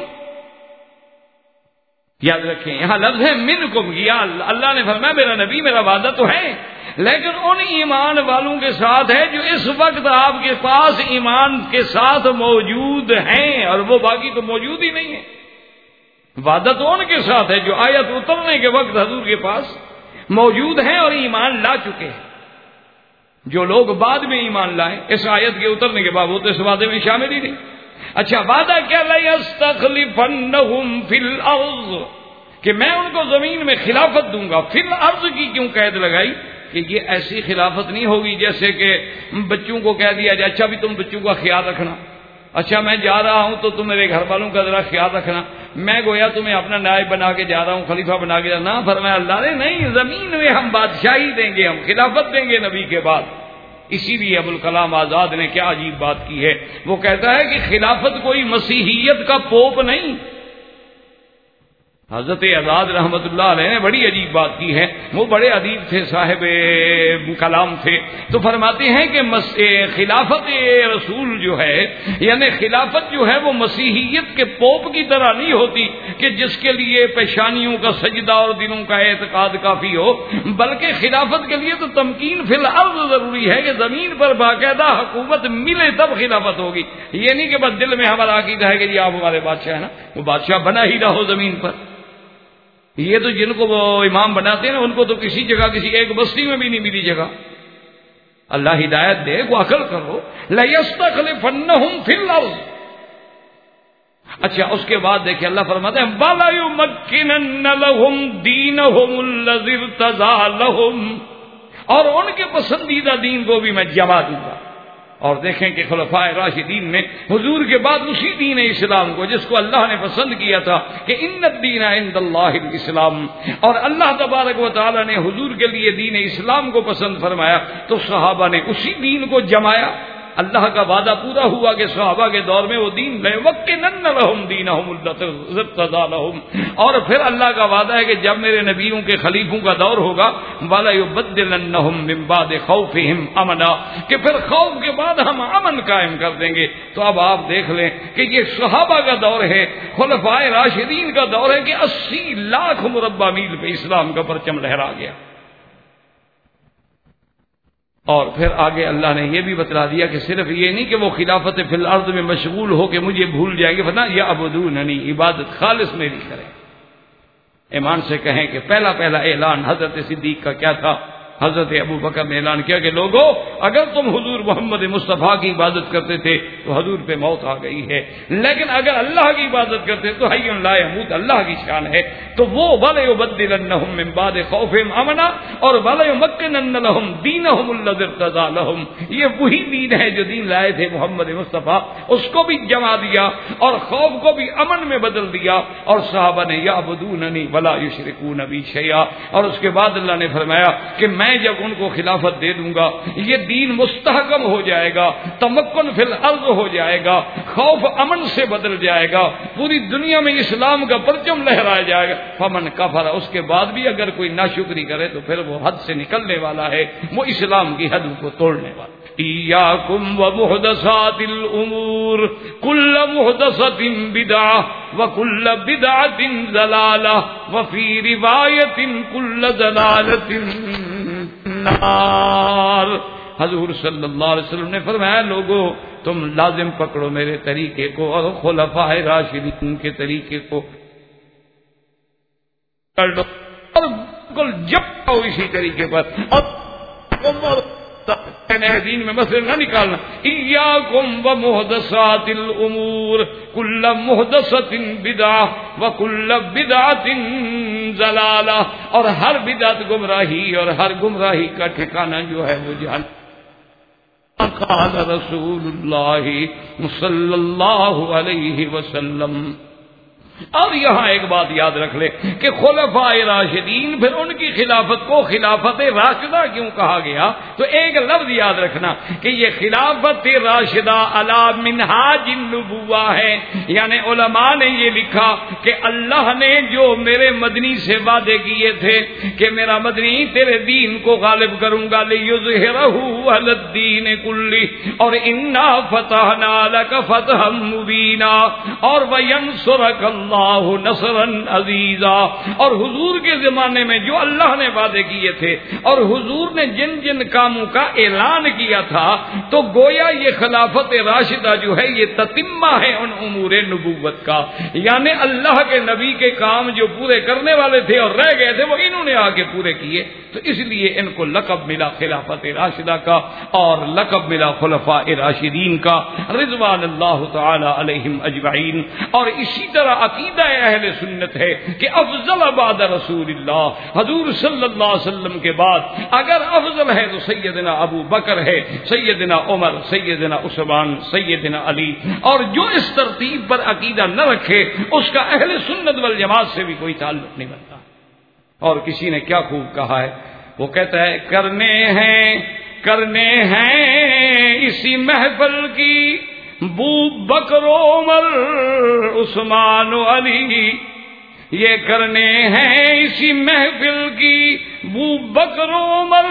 یاد رکھیں یہاں لفظ ہے منکم، یا اللہ نے فرمایا میرا نبی میرا وعدہ تو ہے لیکن ان ایمان والوں کے ساتھ ہے جو اس وقت آپ کے پاس ایمان کے ساتھ موجود ہیں، اور وہ باقی تو موجود ہی نہیں ہے. وعدہ تو ان کے ساتھ ہے جو آیت اترنے کے وقت حضور کے پاس موجود ہیں اور ایمان لا چکے ہیں. جو لوگ بعد میں ایمان لائیں اس آیت کے اترنے کے بعد وہ تو اس وعدے میں شامل ہی نہیں. اچھا وعدہ کیا لَيَسْتَخْلِفَنَّهُمْ فِي الْأَرْضِ، کہ میں ان کو زمین میں خلافت دوں گا. فی الارض کی کیوں قید لگائی؟ کہ یہ ایسی خلافت نہیں ہوگی جیسے کہ بچوں کو کہہ دیا جائے اچھا بھی تم بچوں کا خیال رکھنا، اچھا میں جا رہا ہوں تو تم میرے گھر والوں کا ذرا خیال رکھنا، میں گویا تمہیں اپنا نائب بنا کے جا رہا ہوں، خلیفہ بنا کے جا رہا ہوں. نہ فرمایا اللہ نے نہیں، زمین میں ہم بادشاہی دیں گے، ہم خلافت دیں گے نبی کے بعد. اسی لیے ابوالکلام آزاد نے کیا عجیب بات کی ہے، وہ کہتا ہے کہ خلافت کوئی مسیحیت کا پوپ نہیں. حضرت آزاد رحمت اللہ علیہ نے بڑی عجیب بات کی ہے، وہ بڑے ادیب تھے، صاحب کلام تھے، تو فرماتے ہیں کہ خلافت رسول جو ہے یعنی خلافت جو ہے وہ مسیحیت کے پوپ کی طرح نہیں ہوتی کہ جس کے لیے پیشانیوں کا سجدہ اور دلوں کا اعتقاد کافی ہو، بلکہ خلافت کے لیے تو تمکین فی الارض ضروری ہے کہ زمین پر باقاعدہ حکومت ملے تب خلافت ہوگی. یہ نہیں کہ بس دل میں ہمارا عقیدہ ہے کہ جی آپ ہمارے بادشاہ ہیں نا، وہ بادشاہ بنا ہی رہو زمین پر. یہ تو جن کو وہ امام بناتے ہیں نا ان کو تو کسی جگہ کسی ایک بستی میں بھی نہیں ملی جگہ. اللہ ہدایت دے کو عقل کرو. لَيَسْتَخْلِفَنَّهُمْ فِي الْأَرْضِ. اچھا اس کے بعد دیکھیں اللہ فرماتے ہیں وَلَيُمَكِّنَنَّ لَهُمْ دِينَهُمُ الَّذِي ارْتَضَىٰ لَهُمْ، اور ان کے پسندیدہ دین کو بھی میں جما دوں گا. اور دیکھیں کہ خلفائے راشدین نے حضور کے بعد اسی دین اسلام کو جس کو اللہ نے پسند کیا تھا کہ ان الدین عند اللہ الاسلام، اور اللہ تبارک و تعالی نے حضور کے لیے دین اسلام کو پسند فرمایا تو صحابہ نے اسی دین کو جمایا. اللہ کا وعدہ پورا ہوا کہ صحابہ کے دور میں وہ دین لَيُمَكِّنَنَّ لَهُمْ دِينَهُمُ الَّذِي ارْتَضَىٰ لَهُمْ، اور پھر اللہ کا وعدہ ہے کہ جب میرے نبیوں کے خلیفوں کا دور ہوگا وَلَيُبَدِّلَنَّهُمْ مِن بَعْدِ خَوْفِهِمْ أَمْنًا، کہ پھر خوف کے بعد ہم امن قائم کر دیں گے. تو اب آپ دیکھ لیں کہ یہ صحابہ کا دور ہے، خلفائے راشدین کا دور ہے کہ 80 لاکھ مربع میل پہ اسلام کا پرچم لہرا گیا. اور پھر آگے اللہ نے یہ بھی بتلا دیا کہ صرف یہ نہیں کہ وہ خلافت فی الارض میں مشغول ہو کے مجھے بھول جائیں گے، فرمایا یعبدوننی، عبادت خالص میری کریں. ایمان سے کہیں کہ پہلا اعلان حضرت صدیق کا کیا تھا؟ حضرت ابو بکر نے اعلان کیا کہ لوگوں اگر تم حضور محمد مصطفیٰ کی عبادت کرتے تھے تو حضور پہ موت آ گئی ہے، لیکن اگر اللہ کی عبادت کرتے تو حی لا یموت، اللہ کی شان ہے. تو وہ وَلَيُبَدِّلَنَّهُم مِّن بَعْدِ خَوْفِهِمْ أَمْنًا اور وَلَيُمَكِّنَنَّ لَهُمْ دِينَهُمُ الَّذِي ارْتَضَىٰ لَهُمْ. یہ وہی دین ہے جو دین لائے تھے محمد مصطفیٰ، اس کو بھی جما دیا اور خوف کو بھی امن میں بدل دیا. اور صحابہ نے یعبدوننی ولا یشرکون بی شیئا، اور اس کے بعد اللہ نے فرمایا کہ میں جب ان کو خلافت دے دوں گا یہ دین مستحکم ہو جائے گا، تمکن فی الارض ہو جائے گا، خوف امن سے بدل جائے گا، پوری دنیا میں اسلام کا پرچم لہرایا جائے گا. فمن کفر، اس کے بعد بھی اگر کوئی ناشکری کرے تو پھر وہ حد سے نکلنے والا ہے، وہ اسلام کی حد کو توڑنے والا. ایاکم ومحدثات الامور کل محدثۃ بدعہ وکل بدعۃ ضلالہ وفی روایۃ کل ضلالۃ النار. حضور صلی اللہ علیہ وسلم نے فرمایا لوگوں تم لازم پکڑو میرے طریقے کو اور خلفائے راشدین کے طریقے کو کر دو اور بالکل جب آؤ اسی طریقے پر. اور دین میں مسئلے نہ نکالنا. ایاکم ومحدثات الامور کل محدثۃ بدعہ وکل بدعۃ ضلالہ. اور ہر بدعت گمراہی اور ہر گمراہی کا ٹھکانہ جو ہے وہ جہنم. قال رسول اللہ صلی اللہ علیہ وسلم. اور یہاں ایک بات یاد رکھ لے کہ خلفائے راشدین پھر ان کی خلافت کو خلافت راشدہ کیوں کہا گیا؟ تو ایک لفظ یاد رکھنا کہ یہ خلافت راشدہ علی منہاج النبوہ ہے. یعنی علماء نے یہ لکھا کہ اللہ نے جو میرے مدنی سے وعدے کیے تھے کہ میرا مدنی تیرے دین کو غالب کروں گا لیظہرہ علی الدین کلہ اور انا فتحنا لک فتحا مبینا اور وینصرک اللہ نصرا عزیزا. اور حضور کے زمانے میں جو اللہ نے وعدے کیے تھے اور حضور نے جن جن کاموں کا اعلان کیا تھا تو گویا یہ خلافت راشدہ جو ہے یہ تتمہ ہے ان امور نبوت کا. یعنی اللہ کے نبی کے کام جو پورے کرنے والے تھے اور رہ گئے تھے وہ انہوں نے آ کے پورے کیے. تو اس لیے ان کو لقب ملا خلافت راشدہ کا اور لقب ملا خلفاء راشدین کا رضوان اللہ تعالی علیہم اجمعین. اور اسی طرح عقیدہ اہل سنت ہے کہ افضل بعد رسول اللہ حضور صلی اللہ علیہ وسلم کے بعد اگر افضل ہے تو سیدنا ابو بکر ہے، سیدنا عمر، سیدنا عثمان، سیدنا علی. اور جو اس ترتیب پر عقیدہ نہ رکھے اس کا اہل سنت والجماعت سے بھی کوئی تعلق نہیں بنتا. اور کسی نے کیا خوب کہا ہے، وہ کہتا ہے کرنے ہیں اسی محفل کی بو بکر عمر عثمان و علی. یہ کرنے ہیں اسی محفل کی بو بکر عمر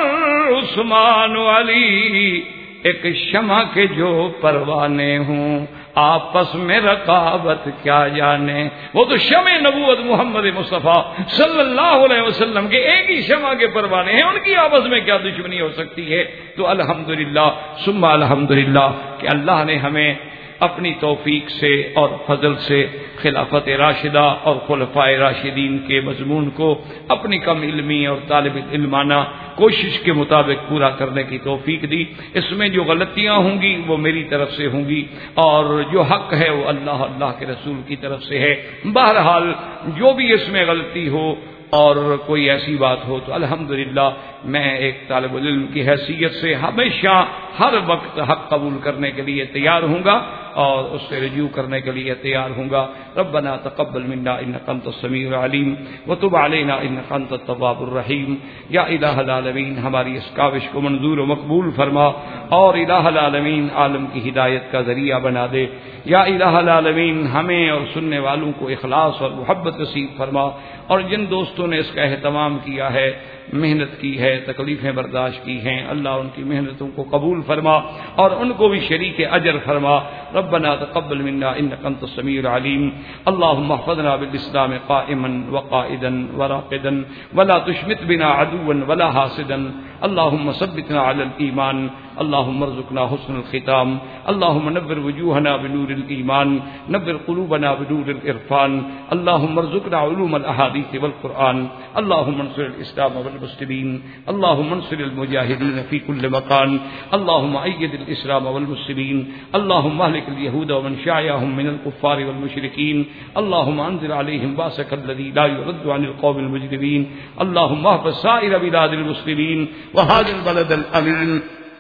عثمان و علی. ایک شمع کے جو پروانے ہوں آپس میں رقابت کیا جانے. وہ تو شمع نبوت محمد مصطفیٰ صلی اللہ علیہ وسلم کے ایک ہی شمع کے پروانے ہیں، ان کی آپس میں کیا دشمنی ہو سکتی ہے. تو الحمدللہ ثم الحمدللہ کہ اللہ نے ہمیں اپنی توفیق سے اور فضل سے خلافت راشدہ اور خلفائے راشدین کے مضمون کو اپنی کم علمی اور طالب علمانہ کوشش کے مطابق پورا کرنے کی توفیق دی. اس میں جو غلطیاں ہوں گی وہ میری طرف سے ہوں گی اور جو حق ہے وہ اللہ کے رسول کی طرف سے ہے. بہرحال جو بھی اس میں غلطی ہو اور کوئی ایسی بات ہو تو الحمدللہ میں ایک طالب علم کی حیثیت سے ہمیشہ ہر وقت حق قبول کرنے کے لیے تیار ہوں گا اور اس سے رجوع کرنے کے لیے تیار ہوں گا. ربنا تقبل منا انک انت السمیع العلیم وتب علینا انک انت التواب الرحیم. یا الہ العالمین ہماری اس کاوش کو منظور و مقبول فرما اور الہ العالمین عالم کی ہدایت کا ذریعہ بنا دے. یا الہ العالمین ہمیں اور سننے والوں کو اخلاص اور محبت نصیب فرما. اور جن دوستوں نے اس کا اہتمام کیا ہے، محنت کی ہے، تکلیفیں برداشت کی ہیں، اللہ ان کی محنتوں کو قبول فرما اور ان کو بھی شریک اجر فرما. ربنا تقبل منا انك انت السميع العليم. اللهم احفظنا بالاسلام قائما وقائدا وراقدا ولا تشمت بنا عدوا ولا حاسدا. اللهم ثبتنا على الايمان. اللهم ارزقنا حسن الختام. اللهم نور وجوهنا بنور الايمان، نور قلوبنا بنور العرفان. اللهم ارزقنا علوم الاحاديث والقران. اللهم انصر الاسلام والمسلمين. اللهم انصر المجاهدين في كل مكان. اللهم ايد الاسلام والمسلمين. اللهم اهلك اليهود ومن شايعهم من الكفار والمشركين. اللهم انزل عليهم باسك الذي لا يرد عن القوم المجرمين. اللهم احفظ سائر بلاد المسلمين وهذا البلد الامين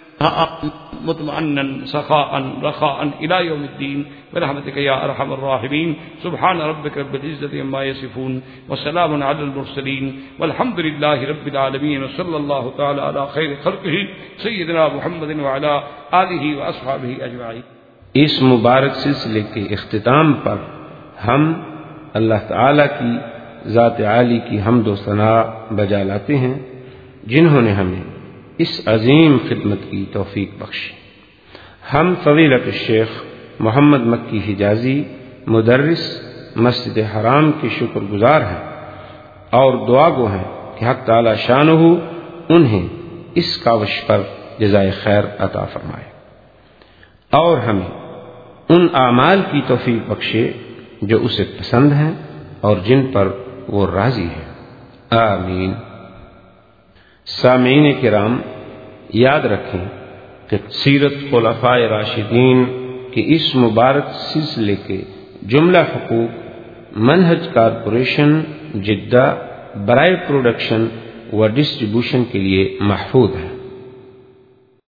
مطمئنا سخاء رخاء الى يوم الدين برحمتك يا ارحم الراحمين. سبحان ربك رب العزة عما يصفون وسلام على المرسلين والحمد لله رب العالمين وصلى الله تعالى على خير خلقه سيدنا محمد وعلى آله واصحابه اجمعين. اس مبارک سلسلے کے اختتام پر ہم اللہ تعالی کی ذات عالی کی حمد و ثنا بجا لاتے ہیں جنہوں نے ہمیں اس عظیم خدمت کی توفیق بخشی. ہم فضیلت الشیخ محمد مکی حجازی مدرس مسجد حرام کے شکر گزار ہیں اور دعا گو ہیں کہ حق تعالی شانہ انہیں اس کاوش پر جزائے خیر عطا فرمائے اور ہمیں ان اعمال کی توفیق بخشے جو اسے پسند ہیں اور جن پر وہ راضی ہے، آمین۔ سامعین کرام، یاد رکھیں کہ سیرت خلفائے راشدین کے اس مبارک سلسلے کے جملہ حقوق منہج کارپوریشن جدہ برائے پروڈکشن و ڈسٹریبیوشن کے لیے محفوظ ہیں۔